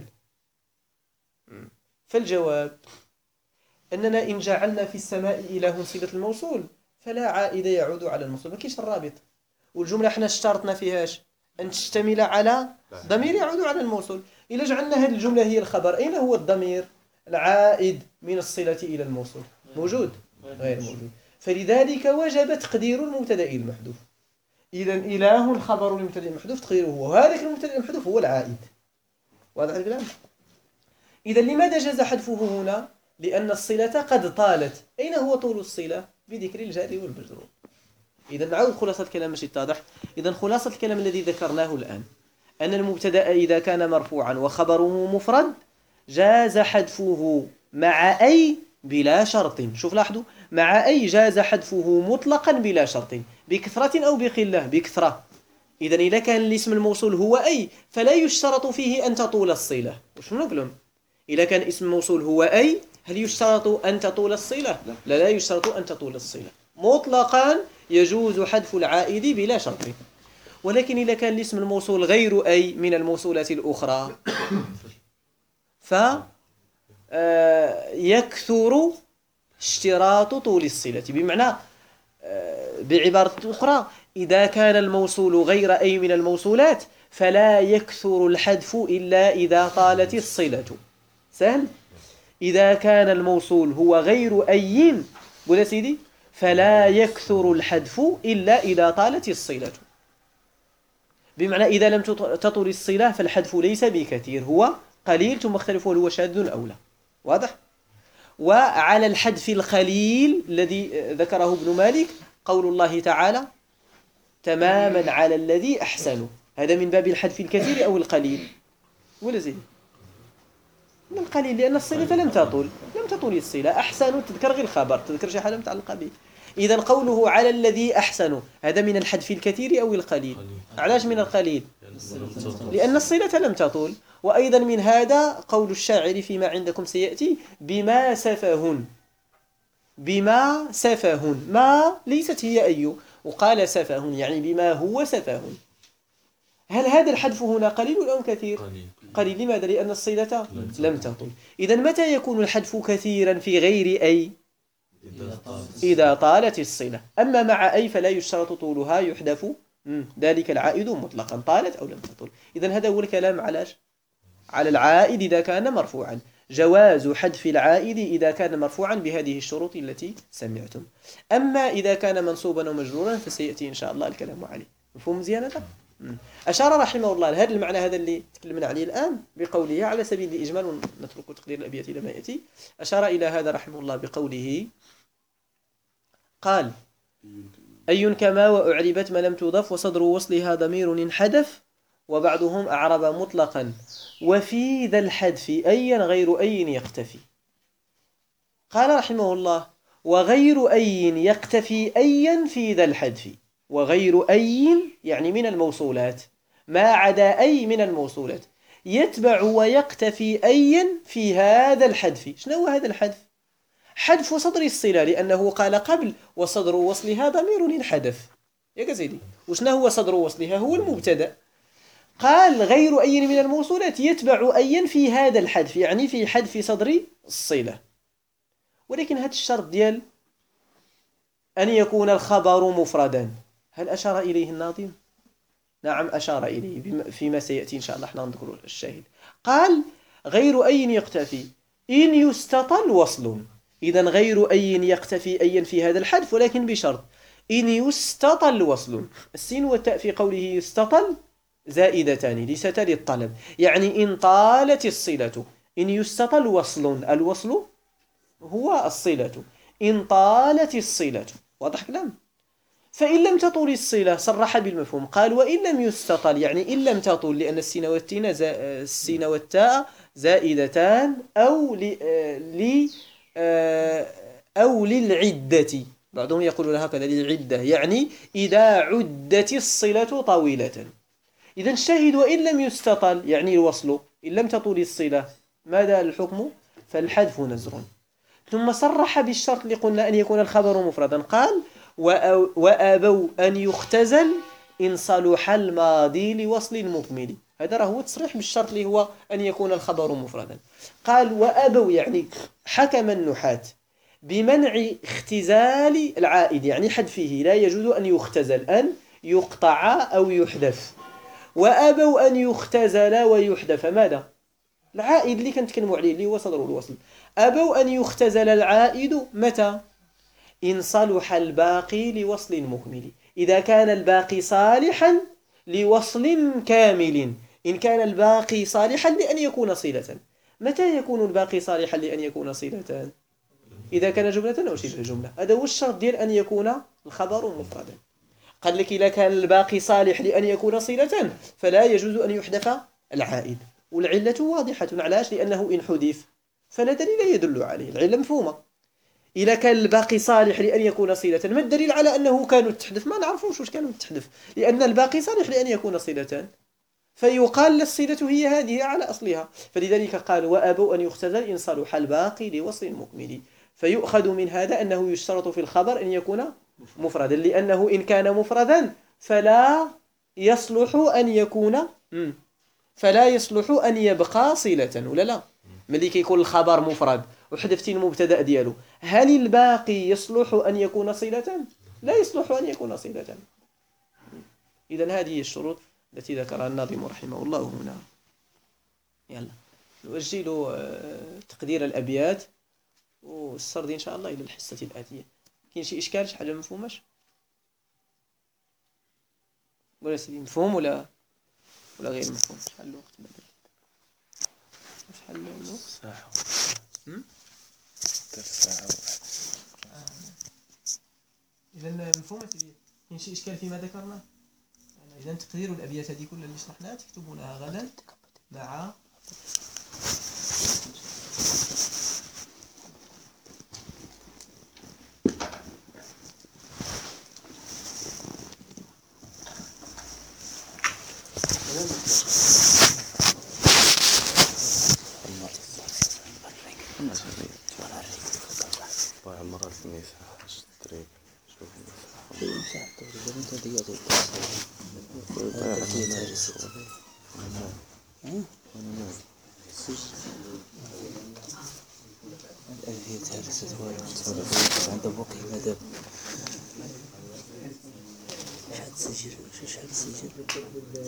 فالجواب أننا إن جعلنا في السماء إله صلة الموصول فلا عائد يعود على الموصول، ما كاينش الرابط. والجملة احنا اشترطنا فيهاش أن تشتمل على ضمير يعود على الموصول. إذا جعلنا هذه الجملة هي الخبر، أين هو الضمير العائد من الصلة إلى الموصول؟ موجود؟ غير موجود. فلذلك وجب تقدير المبتدأ المحذوف. إذا إله خبر المبتدأ المحذوف تقديره هو، وهذا المبتدأ المحذوف هو العائد. واضح الكلام؟ إذا لماذا جاز حذفه هنا؟ لأن الصلة قد طالت. أين هو طول الصلة؟ بذكر الجار والمجرور. إذا نعود خلاصة الكلام باش يتضح. إذا خلاصة الكلام الذي ذكرناه الآن أن المبتدأ إذا كان مرفوعا وخبره مفرد جاز حذفه مع أي بلا شرط. شوف لاحظوا، مع أي جاز حذفه مطلقا بلا شرط، بكثرة أو بقلة. بكثرة. إذا إذا كان الاسم الموصول هو أي فلا يشترط فيه أن تطول الصلة. وش نقولون؟ إذا كان اسم موصول هو أي هل يشترط أن تطول الصلة؟ لا يشترط أن تطول الصلة مطلقا. يجوز حذف العائد بلا شرط. ولكن إذا كان الاسم الموصول غير أي من الموصولات الأخرى فيكثر اشتراط طول الصلة. بمعنى بعبارة أخرى إذا كان الموصول غير أي من الموصولات فلا يكثر الحذف إلا إذا طالت الصلة. سهل؟ إذا كان الموصول هو غير أي قول يا سيدي فلا يكثر الحذف إلا إذا طالت الصلة. بمعنى إذا لم تطل الصلة فالحذف ليس بكثير، هو قليل ثم اختلفوا هل هو شاذ أو لا. واضح؟ وعلى الحذف القليل الذي ذكره ابن مالك قول الله تعالى تماما على الذي أحسنوا. هذا من باب الحذف الكثير أو القليل؟ ولا زين؟ من القليل، لأن الصلة لم تطول الصلة. أحسنوا تذكر غير الخبر، تذكر شي حاجة متعلقة به. إذا قوله على الذي أحسن هذا من الحذف الكثير أو القليل؟ علاش من القليل؟ لأن الصلة لم تطول. وأيضا من هذا قول الشاعر فيما عندكم سيأتي بما سفه. بما سفه، ما ليست هي أي، وقال سفه يعني بما هو سفه. هل هذا الحذف هنا قليل أو كثير؟ قليل. لماذا؟ لأن الصلة لم تطل. إذا متى يكون الحذف كثيرا في غير أي؟ إذا طالت الصلة. أما مع أي فلا يشترط طولها، يحذف ذلك العائد مطلقا طالت أو لم تطل. إذا هذا هو الكلام على العائد إذا كان مرفوعا. جواز حذف العائد إذا كان مرفوعا بهذه الشروط التي سمعتم. أما إذا كان منصوبا ومجرورا فسيأتي إن شاء الله الكلام عليه. مفهوم مزيان هذا؟ أشار رحمه الله لهذا المعنى هذا اللي تكلمنا عليه الآن بقوله على سبيل الإجمال، ونترك تقدير الأبيات لما يأتي. أشار إلى هذا رحمه الله بقوله قال أي كما وأعربت ما لم تضف وصدر وصلها ضمير انحذف وبعضهم أعرب مطلقا وفي ذا الحذف أيا غير أي يقتفي. قال رحمه الله وغير أي يقتفي أيا في ذا الحذف. وغير أي يعني من الموصولات، ما عدا أي من الموصولات، يتبع ويقتفي أيا في هذا الحذف. شنو هو هذا الحذف؟ حذف صدر الصلة، لأنه قال قبل وصدر وصلها ضمير انحذف. يا سيدي وشنو هو صدر وصلها؟ هو المبتدأ. قال غير أي من الموصولات يتبع أيا في هذا الحذف، يعني في حذف صدر الصلة. ولكن هذا الشرط ديال أن يكون الخبر مفردا هل أشار إليه الناظم؟ نعم أشار إليه فيما سيأتي إن شاء الله. احنا نذكر الشاهد. قال غير أي يقتفي إن يستطل وصل. إذا غير أي يقتفي أيا في هذا الحذف، ولكن بشرط إن يستطل وصل. السين والتاء في قوله يستطل زائدتان ليستا للطلب، يعني إن طالت الصلة. إن يستطل وصل، الوصل هو الصلة. إن طالت الصلة، واضح كلام؟ فإن لم تطول الصلة صرح بالمفهوم، قال وإن لم يستطل يعني إن لم تطول، لأن السين والتاء زائدتان أو للعدة. بعضهم يقولون هكذا للعدة، يعني إذا عدت الصلة طويلة. إذا الشاهد وإن لم يستطل يعني الوصل، إن لم تطول الصلة ماذا الحكم؟ فالحذف نزر. ثم صرح بالشرط اللي قلنا أن يكون الخبر مفردا. قال وأبوا أن يختزل إن صلح الماضي لوصل مكمل. هذا هو تصريح بالشرط اللي هو أن يكون الخبر مفردا. قال وأبوا يعني حكم النحاة بمنع اختزال العائد، يعني حذفه، لا يجوز أن يختزل، أن يقطع أو يحذف. وأبوا أن يختزل ويحذف ماذا؟ العائد اللي كنتكلموا عليه اللي هو صدر الوصل. أبوا أن يختزل العائد متى؟ إن صلح الباقي لوصل مكمل، إذا كان الباقي صالحا لوصل كامل. إن كان الباقي صالحا لأن يكون صلة. متى يكون الباقي صالحا لأن يكون صلة؟ إذا كان جملة أو شبه جملة. هذا هو الشرط ديال أن يكون الخبر مفردا. قال لك إذا كان الباقي صالح لأن يكون صلة فلا يجوز أن يحذف العائد. والعلة واضحة، علاش؟ لأنه إن حذف فلا دليل يدل عليه، العلة مفهومة. إذا كان الباقي صالح لأن يكون صلة، ما الدليل على أنه كانوا تحذف؟ ما نعرفوش واش كانوا تحذف، لأن الباقي صالح لأن يكون صلة، فيقال الصلة هي هذه على أصلها. فلذلك قال وأبوا أن يختزل إن صلح الباقي لوصل مكمل. فيؤخذ من هذا أنه يشترط في الخبر أن يكون مفردا، لأنه إن كان مفردا فلا يصلح أن يبقى صلة، ولا لا؟ ملي كيكون الخبر مفرد وحذفتي المبتدا ديالو، هل الباقي يصلح أن يكون صلة؟ لا يصلح أن يكون صلة. إذن هذه الشروط التي ذكرها الناظم رحمه الله هنا. يلا نؤجل تقدير الأبيات والسرد إن شاء الله إلى الحصة الآتية. كاين شي إشكال، شي حاجة ما مفهوماش؟ ولا سيدي مفهوم ولا غير مفهوم؟ شحال الوقت بدل؟ شحال الوقت؟ ساعة. ساعة. إذا مفهوم سيدي؟ كاين شي إشكال فيما ذكرنا؟ إذا تقدير الأبيات هذه كلها اللي شرحناها تكتبونها غدا مع مرات المساحة اشتري شوف شحال السجل